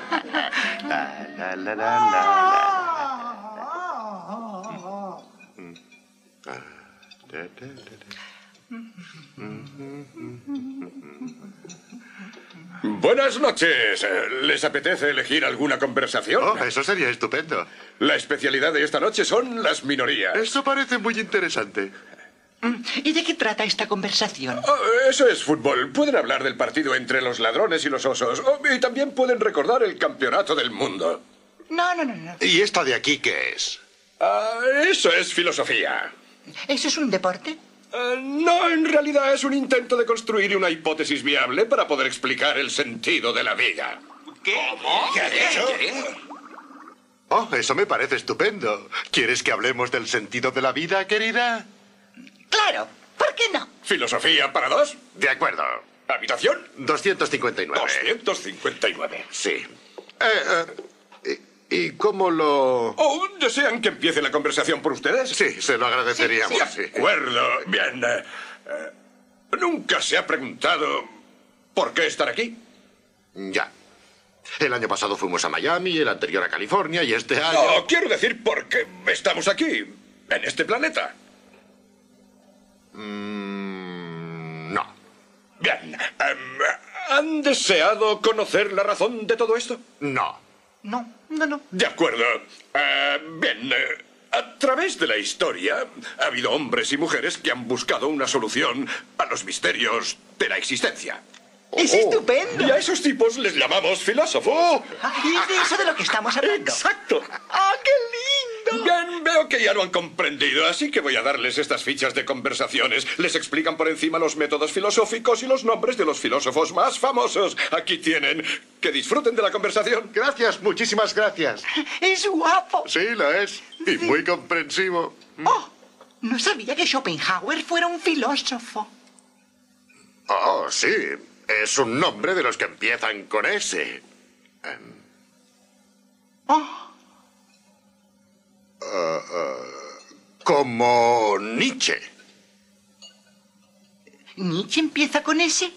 Buenas noches. ¿Les apetece elegir alguna conversación? Oh, eso sería estupendo. La especialidad de esta noche son las minorías. Eso parece muy interesante. ¿Y de qué trata esta conversación? Eso es fútbol. Pueden hablar del partido entre los ladrones y los osos. Y también pueden recordar el campeonato del mundo. No. ¿Y esta de aquí qué es? Eso es filosofía. ¿Eso es un deporte? No, en realidad es un intento de construir una hipótesis viable para poder explicar el sentido de la vida. ¿Cómo? ¿Qué ha dicho? Oh, eso me parece estupendo. ¿Quieres que hablemos del sentido de la vida, querida? Claro, ¿por qué no? ¿Filosofía para dos? De acuerdo. ¿Habitación? 259. 259. Sí. ¿Y cómo lo...? Oh, ¿desean que empiece la conversación por ustedes? Sí, se lo agradeceríamos, sí. De acuerdo. Bien. ¿Nunca se ha preguntado por qué estar aquí? Ya. El año pasado fuimos a Miami, el anterior a California y este año... No, quiero decir por qué estamos aquí, en este planeta. No. Bien. ¿Han deseado conocer la razón de todo esto? No. No. De acuerdo. Bien. A través de la historia ha habido hombres y mujeres que han buscado una solución a los misterios de la existencia. ¡Es estupendo! Y a esos tipos les llamamos filósofos. Y es de eso de lo que estamos hablando. ¡Exacto! ¡Ah, qué lindo! Bien, veo que ya lo han comprendido, así que voy a darles estas fichas de conversaciones. Les explican por encima los métodos filosóficos y los nombres de los filósofos más famosos. Aquí tienen. Que disfruten de la conversación. Gracias, muchísimas gracias. ¡Es guapo! Sí, lo es. Y muy comprensivo. ¡Oh! No sabía que Schopenhauer fuera un filósofo. Oh, sí. Es un nombre de los que empiezan con S. Como Nietzsche. ¿Nietzsche empieza con S?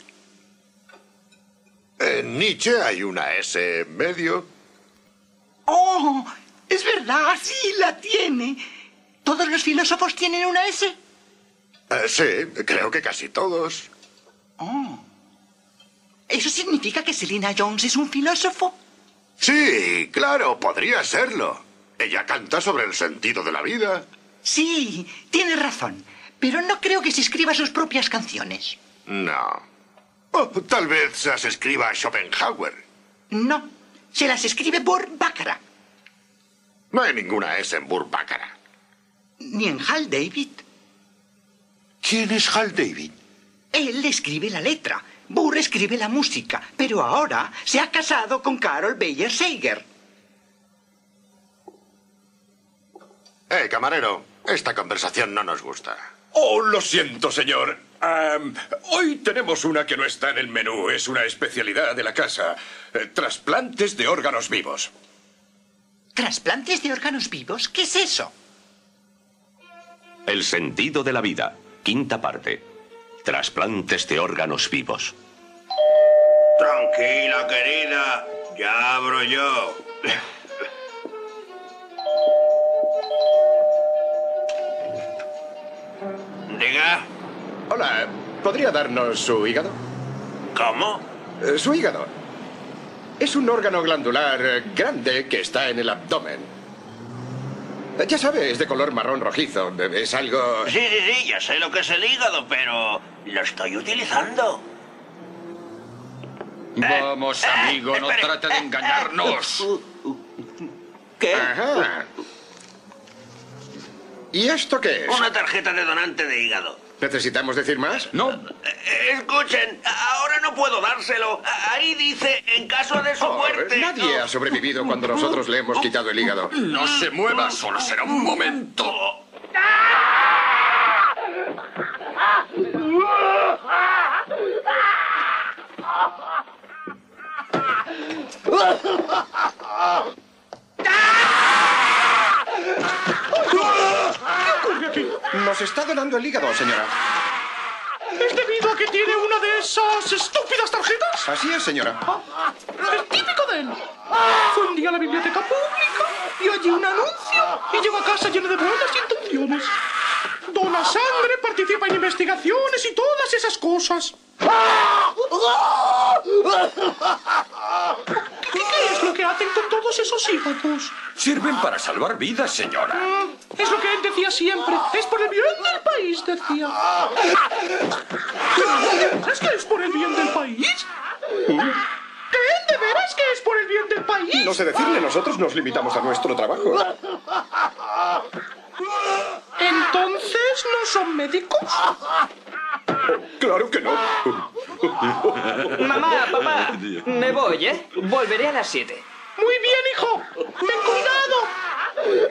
En Nietzsche hay una S en medio. ¡Oh! Es verdad, sí, la tiene. ¿Todos los filósofos tienen una S? Sí, creo que casi todos. Oh. ¿Eso significa que Selena Jones es un filósofo? Sí, claro, podría serlo. Ella canta sobre el sentido de la vida. Sí, tiene razón. Pero no creo que se escriba sus propias canciones. No. Oh, tal vez se las escriba Schopenhauer. No, se las escribe Burt Bacharach. No hay ninguna S en Burt Bacharach. Ni en Hal David. ¿Quién es Hal David? Él escribe la letra. Burr escribe la música, pero ahora se ha casado con Carol Bayer Sager. Camarero, esta conversación no nos gusta. Oh, lo siento, señor. Hoy tenemos una que no está en el menú. Es una especialidad de la casa. Trasplantes de órganos vivos. ¿Trasplantes de órganos vivos? ¿Qué es eso? El sentido de la vida. Quinta parte. Trasplantes de órganos vivos. Tranquila, querida. Ya abro yo. Diga. Hola, ¿podría darnos su hígado? ¿Cómo? Su hígado. Es un órgano glandular grande que está en el abdomen. Ya sabe, es de color marrón rojizo. Es algo... Sí, ya sé lo que es el hígado, pero lo estoy utilizando. Vamos, amigo, no trate de engañarnos. ¿Qué? Ajá. ¿Y esto qué es? Una tarjeta de donante de hígado. ¿Necesitamos decir más? No. Escuchen, ahora no puedo dárselo. Ahí dice, en caso de su muerte. Nadie ha sobrevivido cuando nosotros le hemos quitado el hígado. No se mueva, solo será un momento. Nos está donando el hígado, señora. ¿Es debido a que tiene una de esas estúpidas tarjetas? Así es, señora. Es típico de él. Fue un día a la biblioteca pública y allí un anuncio y llegó a casa lleno de buenas intenciones. Dona sangre, participa en investigaciones y todas esas cosas. ¿Qué es lo que hacen con todos esos hígados? Sirven para salvar vidas, señora. Es lo que él decía siempre. Es por el bien del país, decía. ¿Es que es por el bien del país? ¿Creen de veras que es por el bien del país? No sé decirle, nosotros nos limitamos a nuestro trabajo. ¿Entonces no son médicos? Claro que no. Mamá, papá, me voy, ¿eh? Volveré a las 7. Muy bien, hijo. Ten cuidado.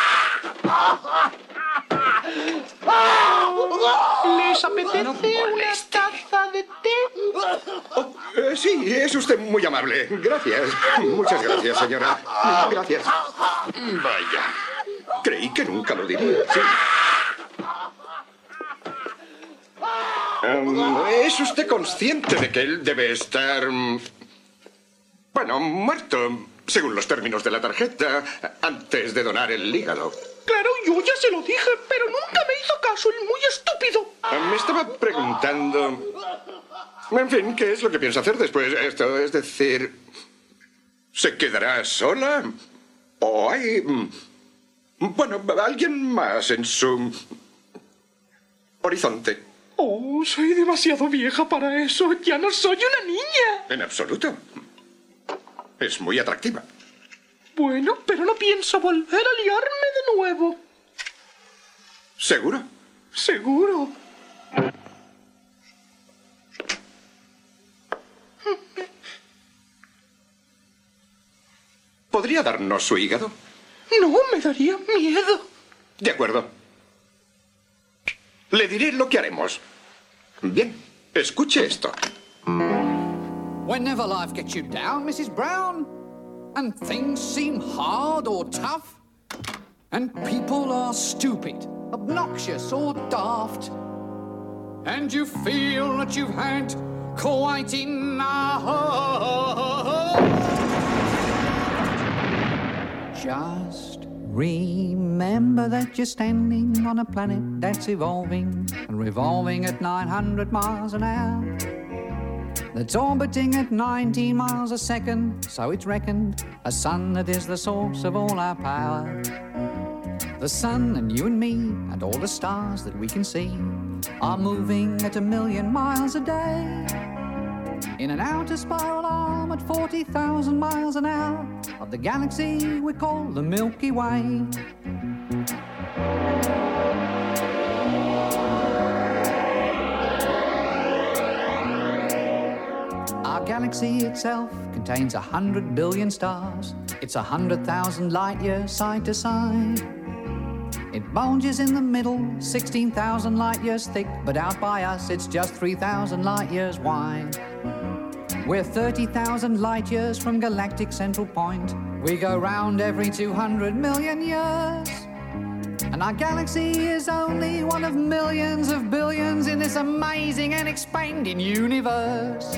¿Les apetece una taza de té? Sí, es usted muy amable. Gracias. Muchas gracias, señora. Gracias. Vaya. Creí que nunca lo diría. Sí. ¿Es usted consciente de que él debe estar... bueno, muerto, según los términos de la tarjeta, antes de donar el hígado? Claro, yo ya se lo dije, pero nunca me hizo caso, el muy estúpido. Me estaba preguntando... en fin, ¿qué es lo que piensa hacer después de esto? Es decir, ¿se quedará sola? ¿O hay... bueno, alguien más en su... horizonte? Oh, soy demasiado vieja para eso. Ya no soy una niña. En absoluto. Es muy atractiva. Bueno, pero no pienso volver a liarme de nuevo. ¿Seguro? Seguro. ¿Podría darnos su hígado? No, me daría miedo. De acuerdo. Le diré lo que haremos. Bien, escuche esto. Whenever life gets you down, Mrs. Brown, and things seem hard or tough, and people are stupid, obnoxious or daft, and you feel that you've had quite enough, just remember that you're standing on a planet that's evolving and revolving at 900 miles an hour. That's orbiting at 90 miles a second, so it's reckoned a sun that is the source of all our power. The sun and you and me and all the stars that we can see are moving at 1,000,000 miles a day in an outer spiral arm at 40,000 miles an hour of the galaxy we call the Milky Way. Our galaxy itself contains 100 billion stars. It's 100,000 light years side to side. It bulges in the middle, 16,000 light years thick, but out by us it's just 3,000 light years wide. We're 30,000 light years from galactic central point. We go round every 200 million years. And our galaxy is only one of millions of billions in this amazing and expanding universe.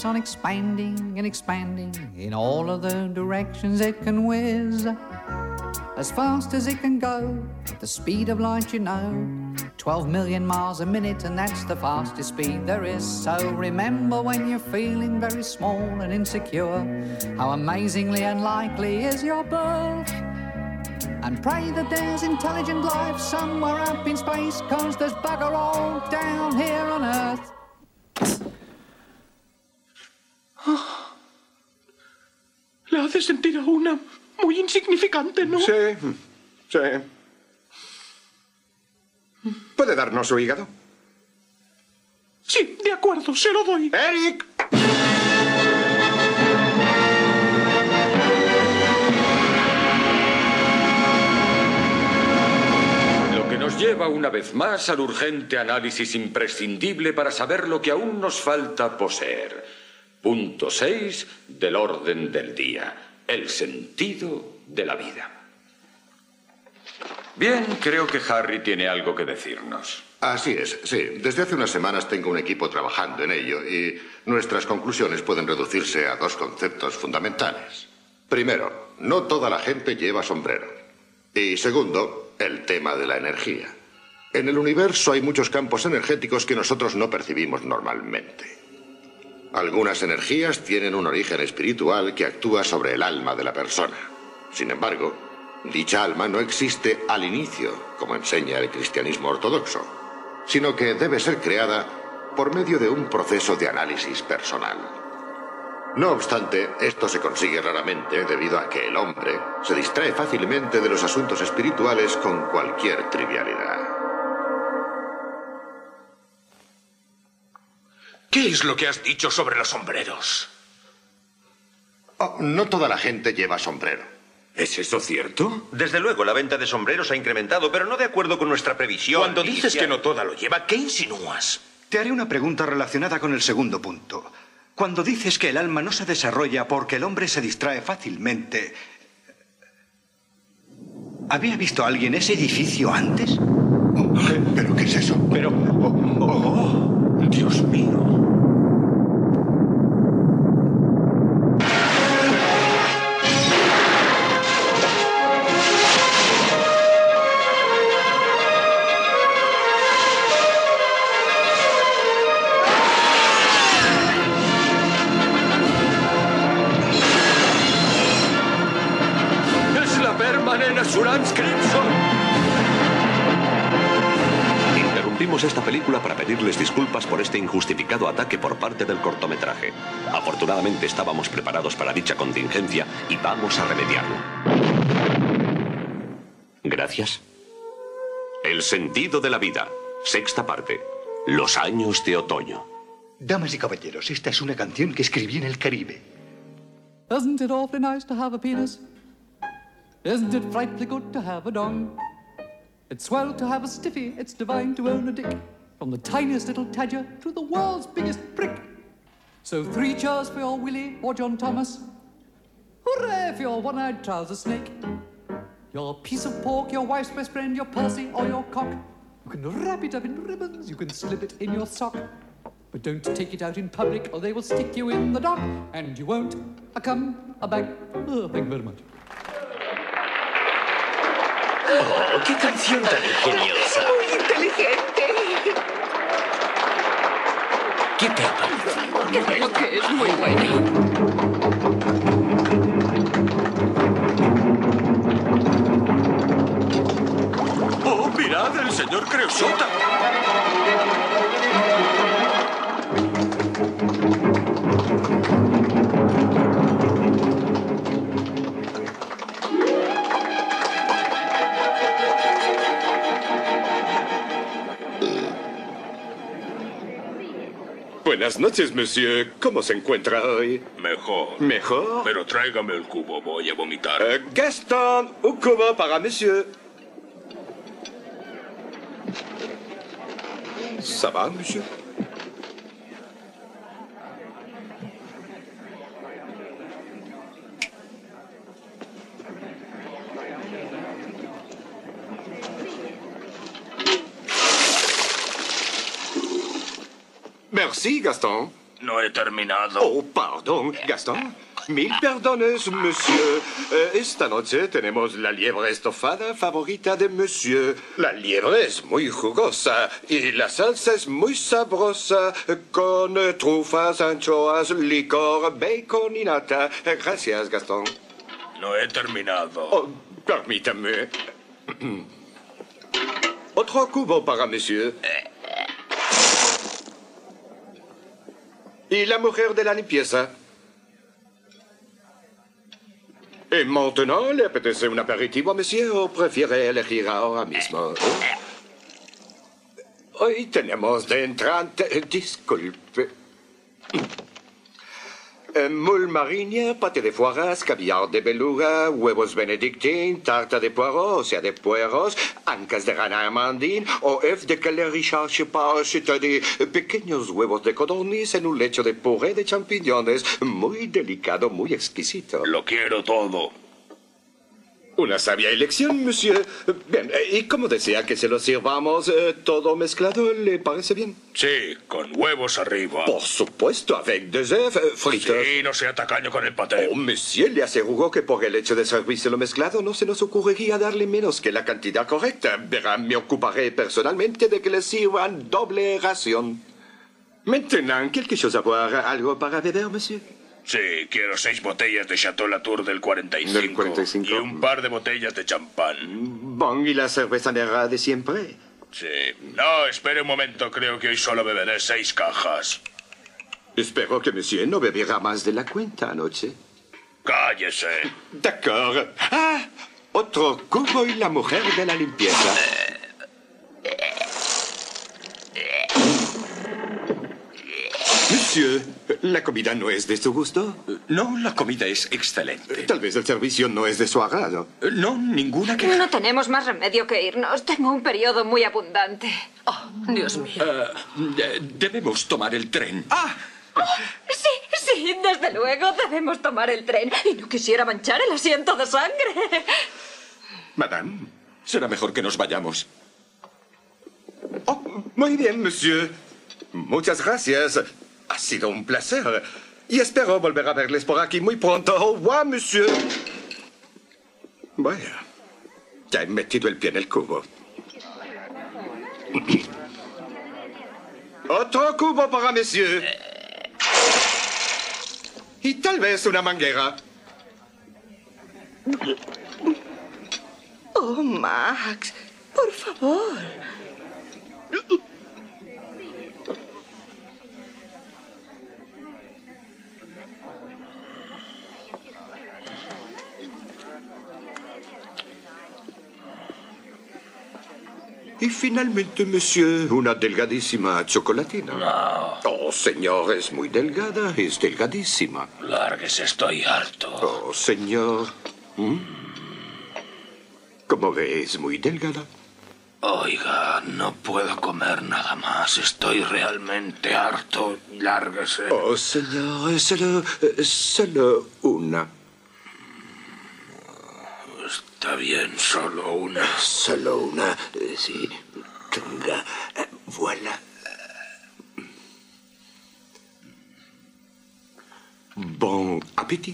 keeps on expanding and expanding in all of the directions it can whiz. As fast as it can go, at the speed of light, you know. 12 million miles a minute, and that's the fastest speed there is. So remember when you're feeling very small and insecure, how amazingly unlikely is your birth. And pray that there's intelligent life somewhere up in space, 'cause there's bugger all down here on Earth. Le hace sentir a una muy insignificante, ¿no? Sí, sí. ¿Puede darnos su hígado? Sí, de acuerdo, se lo doy. ¡Eric! Lo que nos lleva una vez más al urgente análisis imprescindible para saber lo que aún nos falta poseer. Punto 6 del orden del día. El sentido de la vida. Bien, creo que Harry tiene algo que decirnos. Así es, sí. Desde hace unas semanas tengo un equipo trabajando en ello y nuestras conclusiones pueden reducirse a 2 conceptos fundamentales. Primero, no toda la gente lleva sombrero. Y segundo, el tema de la energía. En el universo hay muchos campos energéticos que nosotros no percibimos normalmente. Algunas energías tienen un origen espiritual que actúa sobre el alma de la persona. Sin embargo, dicha alma no existe al inicio, como enseña el cristianismo ortodoxo, sino que debe ser creada por medio de un proceso de análisis personal. No obstante, esto se consigue raramente debido a que el hombre se distrae fácilmente de los asuntos espirituales con cualquier trivialidad. ¿Qué es lo que has dicho sobre los sombreros? Oh, no toda la gente lleva sombrero. ¿Es eso cierto? Desde luego, la venta de sombreros ha incrementado, pero no de acuerdo con nuestra previsión. Cuando dices que no toda lo lleva, ¿qué insinúas? Te haré una pregunta relacionada con el segundo punto. Cuando dices que el alma no se desarrolla porque el hombre se distrae fácilmente, ¿había visto alguien ese edificio antes? ¿Pero qué es eso? Pero... Dios mío. ¡Es la Permanent Assurance Crimson! Interrumpimos esta película para pedirles disculpas por este injustificado ataque por parte del cortometraje. Afortunadamente estábamos preparados para dicha contingencia y vamos a remediarlo. Gracias. El sentido de la vida. 6ª parte. Los años de otoño. Damas y caballeros, esta es una canción que escribí en el Caribe. Isn't it awfully nice to have a penis? Isn't it frightfully good to have a dong? It's swell to have a stiffy, it's divine to own a dick. From the tiniest little tadger to the world's biggest prick. So 3 cheers for your Willie or John Thomas. Hooray for your one-eyed trouser snake. Your piece of pork, your wife's best friend, your Percy or your cock. You can wrap it up in ribbons, you can slip it in your sock. But don't take it out in public or they will stick you in the dock. And you won't come back. Oh, thank you very much. Oh, qué canción tan ingeniosa. Muy inteligente. ¿Qué te ha parecido? Creo que es muy bueno. ¡Oh, mirad, el señor Creosota! Buenas noches, monsieur. ¿Cómo se encuentra hoy? Mejor. ¿Mejor? Pero tráigame el cubo, voy a vomitar. Gaston, un cubo para monsieur. ¿Ça va, monsieur? Merci, Gaston. No he terminado. Oh, pardon, Gastón. Mil perdones, monsieur. Esta noche tenemos la liebre estofada favorita de monsieur. La liebre es muy jugosa y la salsa es muy sabrosa con trufas, anchoas, licor, bacon y nata. Gracias, Gastón. No he terminado. Oh, permítame. Otro cubo para monsieur. Y la mujer de la limpieza. ¿Y maintenant le apetece un aperitivo, monsieur, o prefiere elegir ahora mismo? Hoy tenemos de entrante... disculpe. Moule marinière, pâté de foie gras, caviar de beluga, huevos benedictine, tarta de poireaux, o sea, de puerros, ancas de rana amandine o œufs de Calais Richard Chepard, c'est-à-dire pequeños huevos de codorniz en un lecho de puré de champiñones. Muy delicado, muy exquisito. Lo quiero todo. Una sabia elección, monsieur. Bien, ¿y cómo desea que se lo sirvamos? ¿Todo mezclado le parece bien? Sí, con huevos arriba. Por supuesto, avec des œufs fritos. Sí, no sea tacaño con el paté. Oh, monsieur, le aseguro que por el hecho de servírselo mezclado no se nos ocurriría darle menos que la cantidad correcta. Verá, me ocuparé personalmente de que le sirvan doble ración. Maintenant, quelque chose à boire, algo para beber, monsieur? Sí, quiero 6 botellas de Chateau Latour del 45. Del 45. Y un par de botellas de champán. Bon, ¿y la cerveza negra de siempre? Sí. No, espere un momento. Creo que hoy solo beberé 6 cajas. Espero que monsieur no beberá más de la cuenta anoche. Cállese. D'accord. Ah, otro cubo y la mujer de la limpieza. Monsieur, ¿la comida no es de su gusto? No, la comida es excelente. Tal vez el servicio no es de su agrado. No, ninguna queja. No tenemos más remedio que irnos. Tengo un periodo muy abundante. Oh, Dios mío. Debemos tomar el tren. ¡Ah! Oh, sí, desde luego debemos tomar el tren. Y no quisiera manchar el asiento de sangre. Madame, será mejor que nos vayamos. Oh, muy bien, monsieur. Muchas gracias. Ha sido un placer. Y espero volver a verles por aquí muy pronto. Au revoir, monsieur. Vaya, ya he metido el pie en el cubo. Otro cubo para monsieur. Y tal vez una manguera. Oh, Max, por favor. Y finalmente, monsieur, una delgadísima chocolatina. No. Oh, señor, es muy delgada, es delgadísima. Lárguese, estoy harto. Oh, señor. Como ve, es muy delgada. Oiga, no puedo comer nada más. Estoy realmente harto. Lárguese. Oh, señor, solo una. Está bien, solo una. Solo una, sí. Tenga, voilà. Bon appétit.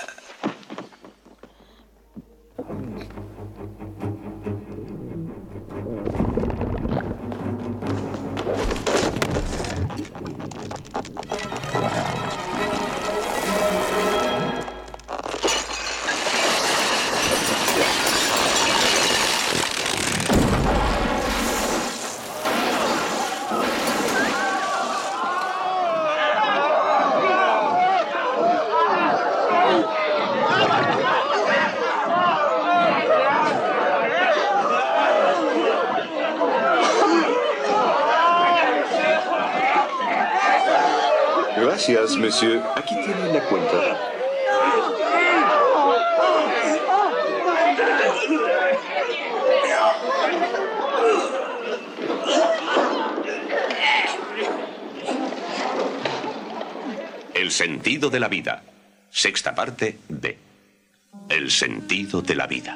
Gracias, monsieur. Aquí tiene la cuenta. El sentido de la vida. Sexta parte de El sentido de la vida.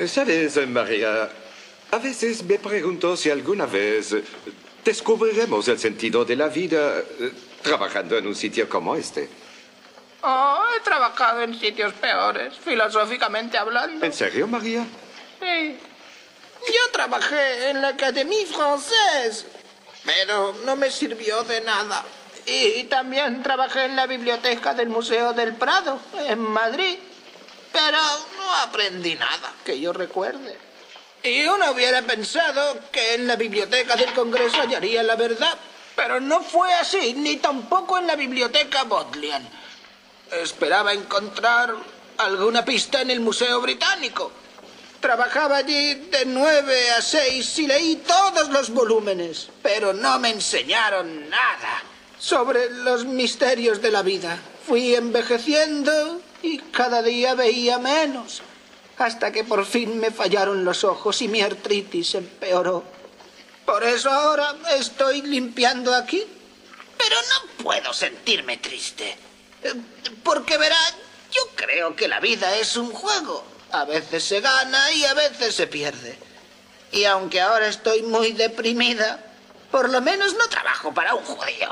Sabes, María, a veces me pregunto si alguna vez descubriremos el sentido de la vida trabajando en un sitio como este. Oh, he trabajado en sitios peores, filosóficamente hablando. ¿En serio, María? Sí. Yo trabajé en la Académie Française, pero no me sirvió de nada. Y también trabajé en la biblioteca del Museo del Prado, en Madrid. Pero no aprendí nada, que yo recuerde. Y uno hubiera pensado que en la biblioteca del Congreso hallaría la verdad. Pero no fue así, ni tampoco en la biblioteca Bodleian. Esperaba encontrar alguna pista en el Museo Británico. Trabajaba allí de 9 a 6 y leí todos los volúmenes, pero no me enseñaron nada sobre los misterios de la vida. Fui envejeciendo y cada día veía menos, hasta que por fin me fallaron los ojos y mi artritis empeoró. Por eso ahora estoy limpiando aquí, pero no puedo sentirme triste. Porque verá, yo creo que la vida es un juego. A veces se gana y a veces se pierde. Y aunque ahora estoy muy deprimida, por lo menos no trabajo para un judío.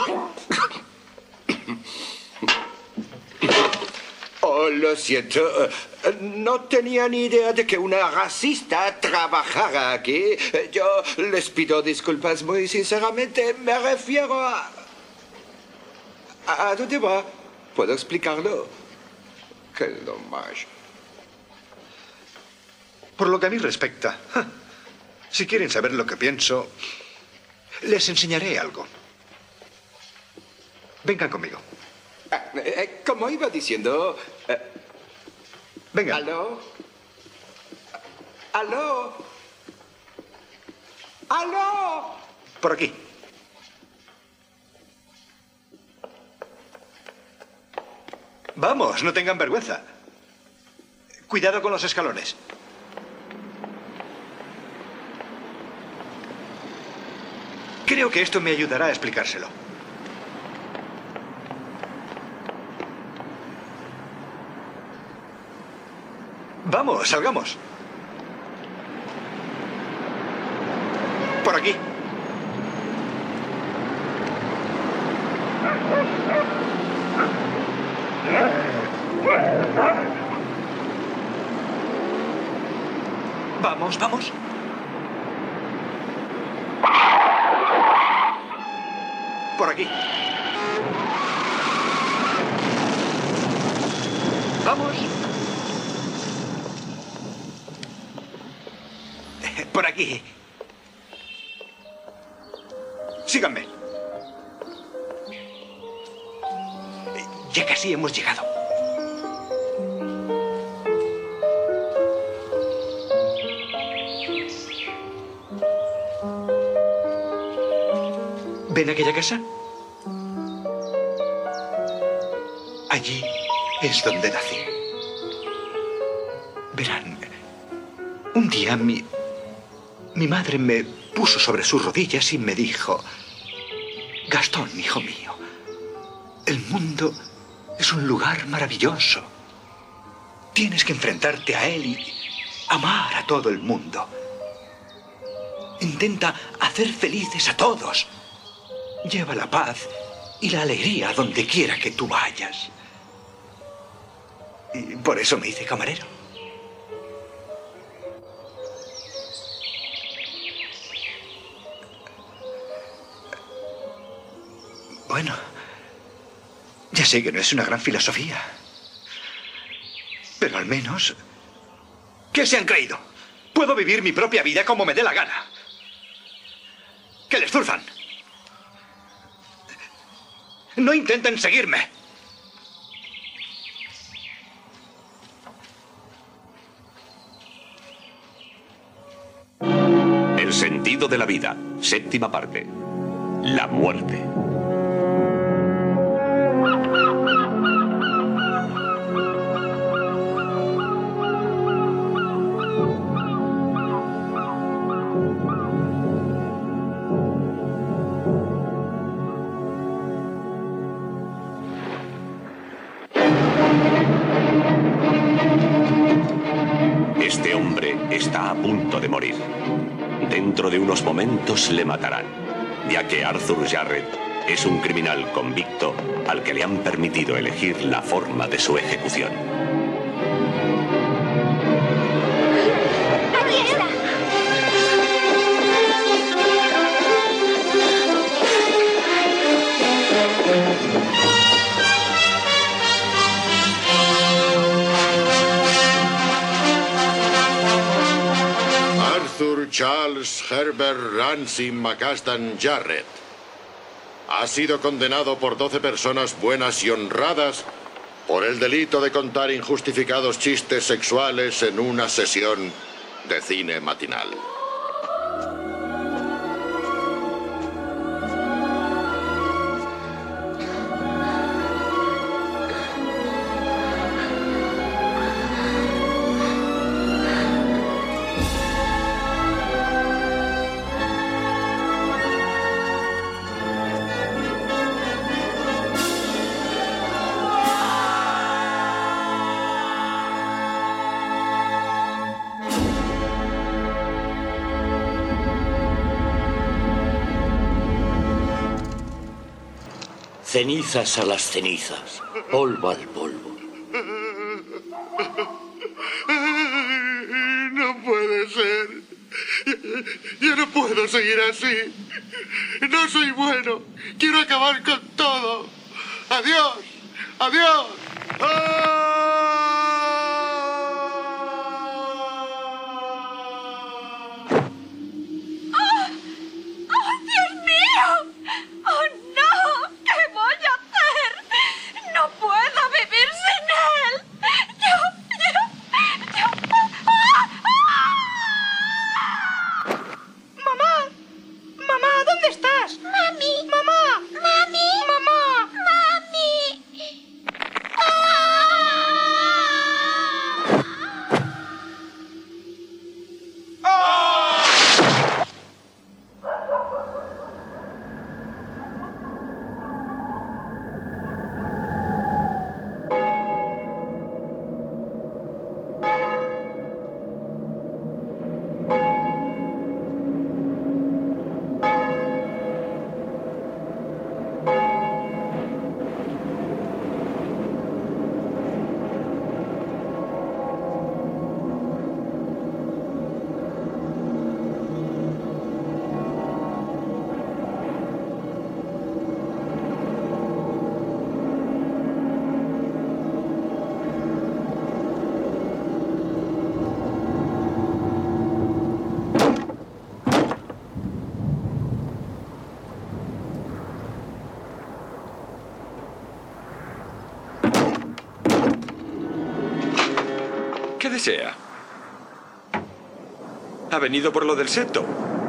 Oh, lo siento. No tenía ni idea de que una racista trabajara aquí. Yo les pido disculpas muy sinceramente. Me refiero a... ¿A dónde va? ¿Puedo explicarlo? Qué dommage. Por lo que a mí respecta, si quieren saber lo que pienso, les enseñaré algo. Vengan conmigo. Como iba diciendo... Venga. ¿Aló? ¿Aló? ¿Aló? Por aquí. Vamos, no tengan vergüenza. Cuidado con los escalones. Creo que esto me ayudará a explicárselo. Vamos, salgamos. Por aquí. Vamos, vamos. Por aquí. Vamos. Por aquí. Síganme. Ya casi hemos llegado. ¿Ven aquella casa? Allí es donde nací. Verán, un día mi madre me puso sobre sus rodillas y me dijo: Gastón, hijo mío, el mundo es un lugar maravilloso. Tienes que enfrentarte a él y amar a todo el mundo. Intenta hacer felices a todos. Lleva la paz y la alegría donde quiera que tú vayas. Y por eso me hice camarero. Bueno, ya sé que no es una gran filosofía. Pero al menos... ¿Qué se han creído? Puedo vivir mi propia vida como me dé la gana. ¡Que les zurzan! No intenten seguirme. El sentido de la vida, séptima parte. La muerte. Este hombre dentro de unos momentos le matarán, ya que Arthur Jarret es un criminal convicto al que le han permitido elegir la forma de su ejecución. ¡Aquí está! Arthur Charles Herbert Ramsey McCastan Jarret ha sido condenado por 12 personas buenas y honradas por el delito de contar injustificados chistes sexuales en una sesión de cine matinal. Cenizas a las cenizas, polvo al polvo. No puede ser. Yo no puedo seguir así. No soy bueno. Quiero acabar con todo. Adiós. Adiós. ¡Dios mío! ¡Oh, no! ¿Qué voy a hacer? ¡No puedo vivir sin él! ¡Mamá! ¡Mamá! ¿Dónde estás? ¡Mami! ¡Mamá! ¡Mami! ¡Mamá! ¡Mami! ¿Qué desea? ¿Ha venido por lo del septo?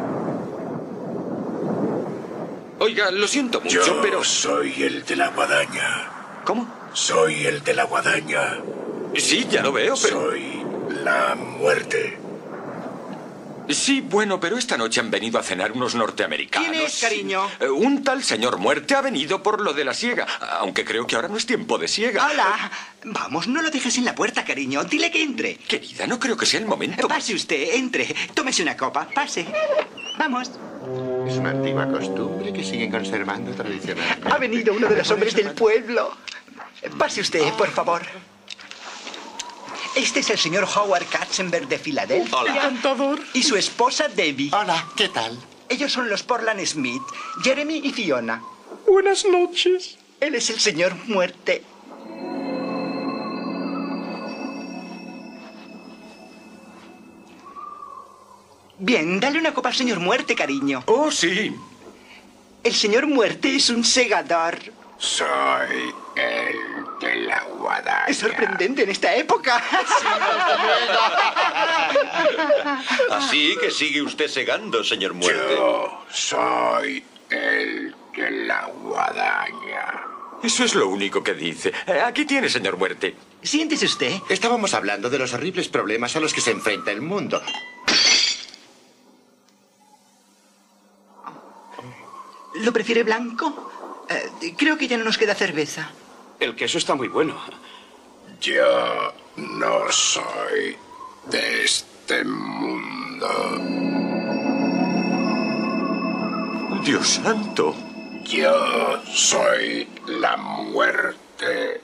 Oiga, lo siento mucho, pero... soy el de la guadaña. ¿Cómo? Soy el de la guadaña. Sí, ya lo veo, pero... Soy la muerte. Sí, bueno, pero esta noche han venido a cenar unos norteamericanos. ¿Quién es, cariño? Un tal señor Muerte ha venido por lo de la siega, aunque creo que ahora no es tiempo de siega. Hola. Vamos, no lo dejes en la puerta, cariño. Dile que entre. Querida, no creo que sea el momento. Pase usted, entre. Tómese una copa. Pase. Vamos. Es una antigua costumbre que siguen conservando tradicionalmente. Ha venido uno de los hombres del pueblo. Pase usted, por favor. Este es el señor Howard Katzenberg de Filadelfia. Hola. Encantador. Y su esposa Debbie. Hola, ¿qué tal? Ellos son los Portland Smith, Jeremy y Fiona. Buenas noches. Él es el señor Muerte. Bien, dale una copa al señor Muerte, cariño. Oh, sí. El señor Muerte es un segador. Soy el de la guadaña. Es sorprendente en esta época. Así que sigue usted segando, señor Muerte. Yo soy el de la guadaña. Eso es lo único que dice. Aquí tiene, señor Muerte. Siéntese usted. Estábamos hablando de los horribles problemas a los que se enfrenta el mundo. ¿Lo prefiere blanco? Creo que ya no nos queda cerveza. El queso está muy bueno. Yo no soy de este mundo. Dios santo. Yo soy la muerte.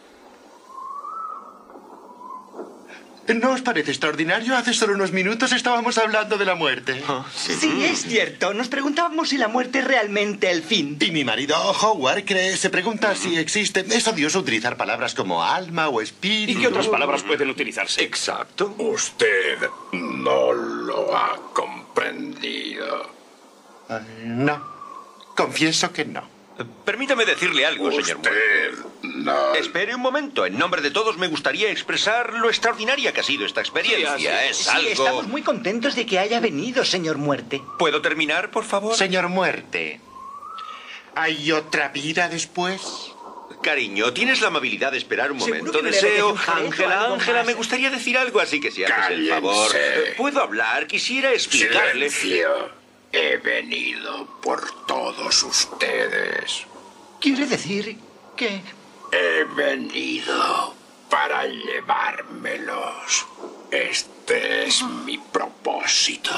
¿No os parece extraordinario? Hace solo unos minutos estábamos hablando de la muerte. Sí, es cierto. Nos preguntábamos si la muerte es realmente el fin. Y mi marido Howard se pregunta si existe. Es odioso utilizar palabras como alma o espíritu. ¿Y qué otras palabras pueden utilizarse? Exacto. Usted no lo ha comprendido. No. Confieso que no. Permítame decirle algo, señor Muerte. No. Espere un momento. En nombre de todos me gustaría expresar lo extraordinaria que ha sido esta experiencia. Es algo... Estamos muy contentos de que haya venido, señor Muerte. ¿Puedo terminar, por favor? Señor Muerte, ¿hay otra vida después? Cariño, ¿tienes la amabilidad de esperar un Seguro momento? que no le Deseo... apetece un gesto o Ángela, algo Ángela, más. me gustaría decir algo, así que si haces el favor... Cállense. ¿Puedo hablar? Quisiera explicarle... Silencio. He venido por todos ustedes. ¿Quiere decir que...? He venido para llevármelos. Este es mi propósito.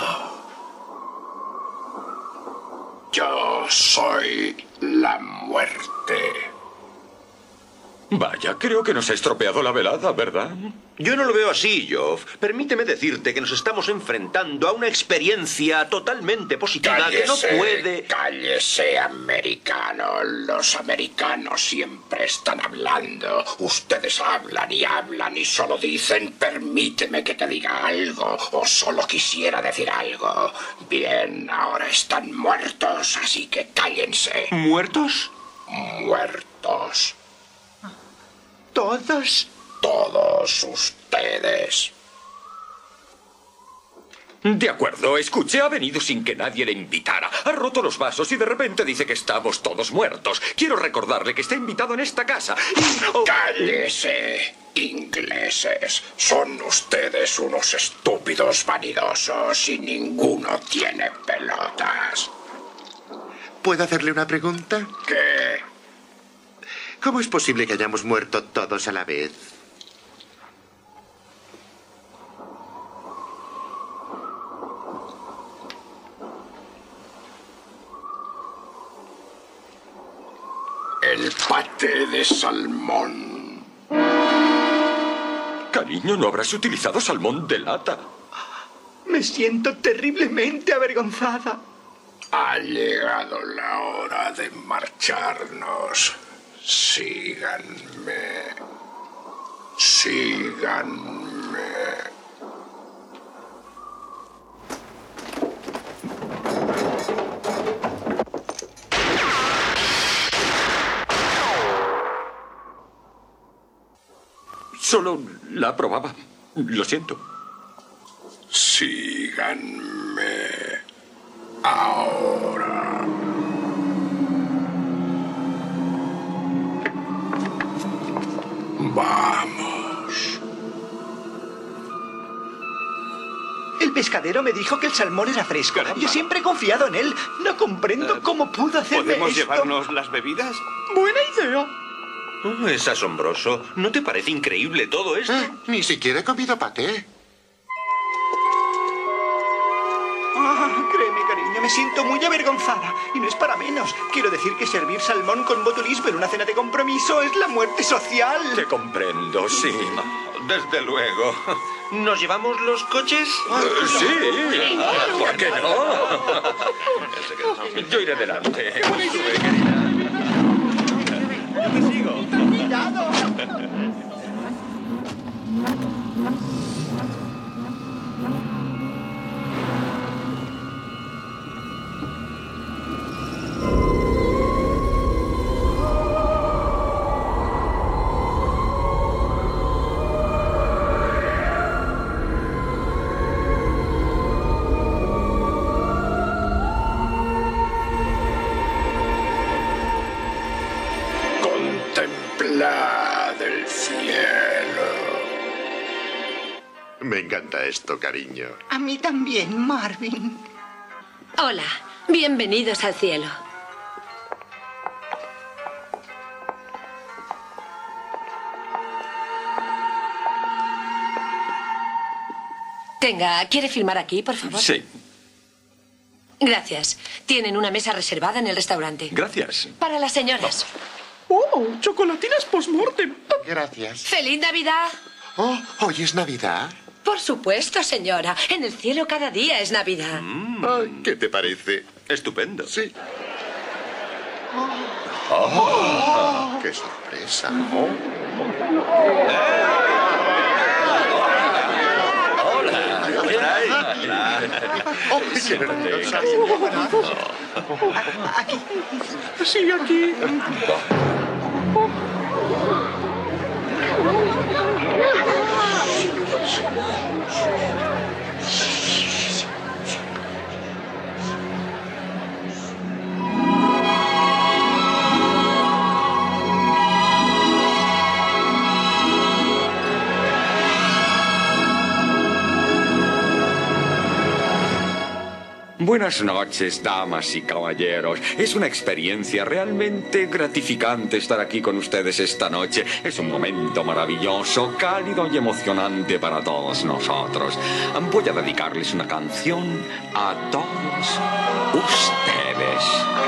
Yo soy la muerte. Vaya, creo que nos ha estropeado la velada, ¿verdad? Yo no lo veo así, Geoff. Permíteme decirte que nos estamos enfrentando a una experiencia totalmente positiva que no puede... Cállese, americano. Los americanos siempre están hablando. Ustedes hablan y solo dicen, permíteme que te diga algo, o solo quisiera decir algo. Bien, ahora están muertos, así que cállense. ¿Muertos? Muertos. ¿Todos? Todos ustedes. De acuerdo, escuche, ha venido sin que nadie le invitara. Ha roto los vasos y de repente dice que estamos todos muertos. Quiero recordarle que está invitado en esta casa. ¡Cállese! Ingleses, son ustedes unos estúpidos vanidosos y ninguno tiene pelotas. ¿Puedo hacerle una pregunta? ¿Qué? ¿Cómo es posible que hayamos muerto todos a la vez? El paté de salmón. Cariño, ¿no habrás utilizado salmón de lata? Me siento terriblemente avergonzada. Ha llegado la hora de marcharnos. Síganme. Síganme. Solo la probaba. Lo siento. Síganme. Ahora. Vamos. El pescadero me dijo que el salmón era fresco. Caramba. Yo siempre he confiado en él. No comprendo cómo pudo hacerme ¿Podemos esto. llevarnos las bebidas? Buena idea. Oh, es asombroso. ¿No te parece increíble todo esto? Ni siquiera he comido paté. Créeme, cariño, me siento muy avergonzada. Y no es para menos. Quiero decir que servir salmón con botulismo en una cena de compromiso es la muerte social. Te comprendo, sí. Desde luego. ¿Nos llevamos los coches? Sí. ¿Por qué no? Yo iré delante. Yo te sigo. ¡Cuidado! Contemplad el cielo. Me encanta esto, cariño. A mí también, Marvin. Hola, bienvenidos al cielo. Tenga, ¿quiere filmar aquí, por favor? Sí. Gracias. Tienen una mesa reservada en el restaurante. Gracias. Para las señoras. ¡Oh! ¡Chocolatinas post-mortem! Gracias. ¡Feliz Navidad! Oh, ¿hoy es Navidad? Por supuesto, señora. En el cielo cada día es Navidad. Ay, ¿qué te parece? Estupendo. Sí. ¡Qué sorpresa! Aquí. Sí, aquí. Buenas noches, damas y caballeros. Es una experiencia realmente gratificante estar aquí con ustedes esta noche. Es un momento maravilloso, cálido y emocionante para todos nosotros. Voy a dedicarles una canción a todos ustedes.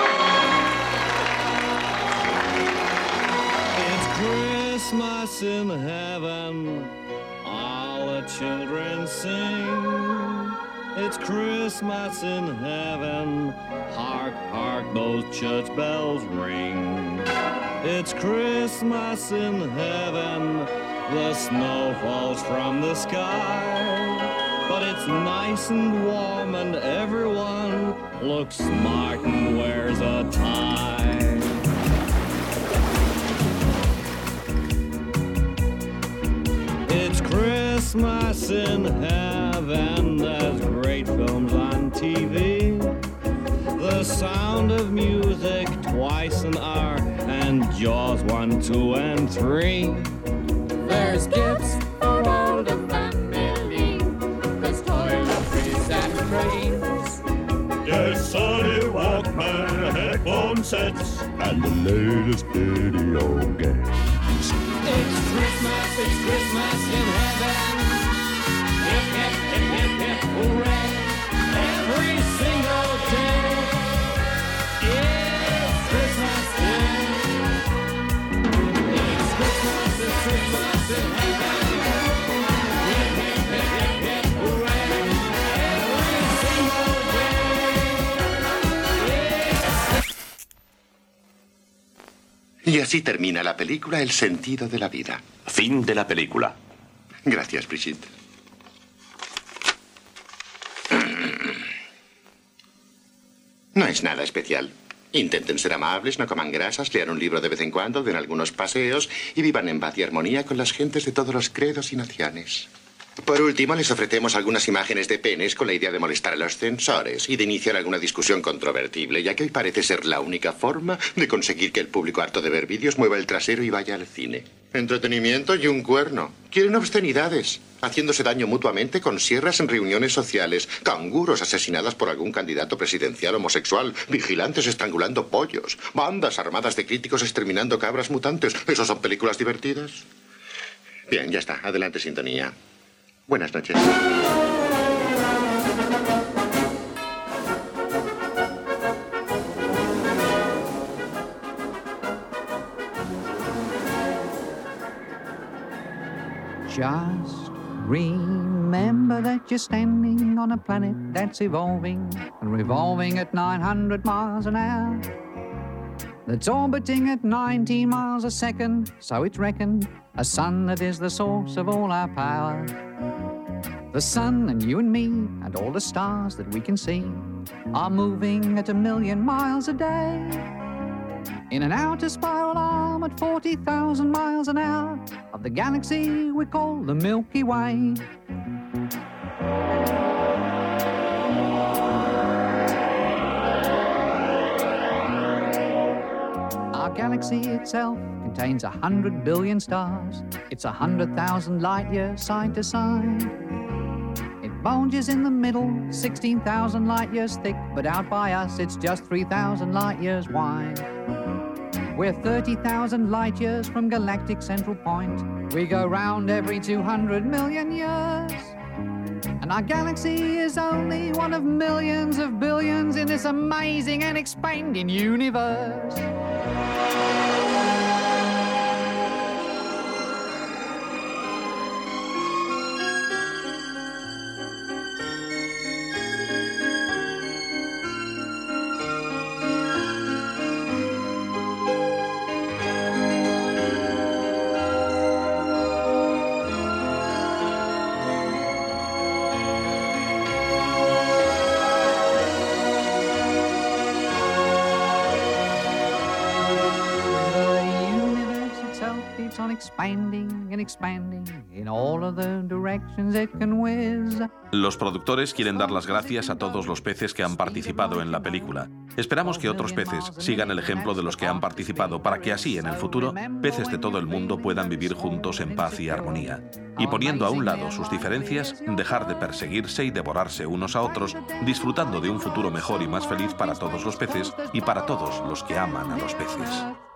It's Christmas in heaven, all the children sing. It's Christmas in heaven, hark, hark, those church bells ring. It's Christmas in heaven, the snow falls from the sky. But it's nice and warm and everyone looks smart and wears a tie. It's Christmas in heaven, there's great films on TV. The Sound of Music twice an hour, and Jaws 1, 2, and 3. There's gifts for all the family, there's toiletries and trains. There's Sony Walkman headphone sets, and the latest video games. It's Christmas in heaven. Hip, hip, hip, hip, hip, hooray. Every single day. It's Christmas Day. It's Christmas in heaven. Hip, hip, hip, hip, hip, hooray. Every single day. Y así termina la película El sentido de la vida. Fin de la película. Gracias, Brigitte. No es nada especial. Intenten ser amables, no coman grasas, lean un libro de vez en cuando, den algunos paseos y vivan en paz y armonía con las gentes de todos los credos y naciones. Por último, les ofrecemos algunas imágenes de penes con la idea de molestar a los censores y de iniciar alguna discusión controvertible, ya que hoy parece ser la única forma de conseguir que el público harto de ver vídeos mueva el trasero y vaya al cine. Entretenimiento y un cuerno. Quieren obscenidades, haciéndose daño mutuamente con sierras en reuniones sociales, canguros asesinadas por algún candidato presidencial homosexual, vigilantes estrangulando pollos, bandas armadas de críticos exterminando cabras mutantes. ¿Esas son películas divertidas? Bien, ya está. Adelante, sintonía. Buenas noches. Just remember that you're standing on a planet that's evolving and revolving at 900 miles an hour. That's orbiting at 19 miles a second, so it's reckoned a sun that is the source of all our power. The sun and you and me and all the stars that we can see are moving at 1,000,000 miles a day in an outer spiral arm at 40,000 miles an hour of the galaxy we call the Milky Way. Our galaxy itself contains 100 billion stars. It's 100,000 light years side to side. It bulges in the middle, 16,000 light years thick, but out by us it's just 3,000 light years wide. We're 30,000 light years from galactic central point. We go round every 200 million years. And And our galaxy is only one of millions of billions in this amazing and expanding universe. Los productores quieren dar las gracias a todos los peces que han participado en la película. Esperamos que otros peces sigan el ejemplo de los que han participado para que así, en el futuro, peces de todo el mundo puedan vivir juntos en paz y armonía. Y poniendo a un lado sus diferencias, dejar de perseguirse y devorarse unos a otros, disfrutando de un futuro mejor y más feliz para todos los peces y para todos los que aman a los peces.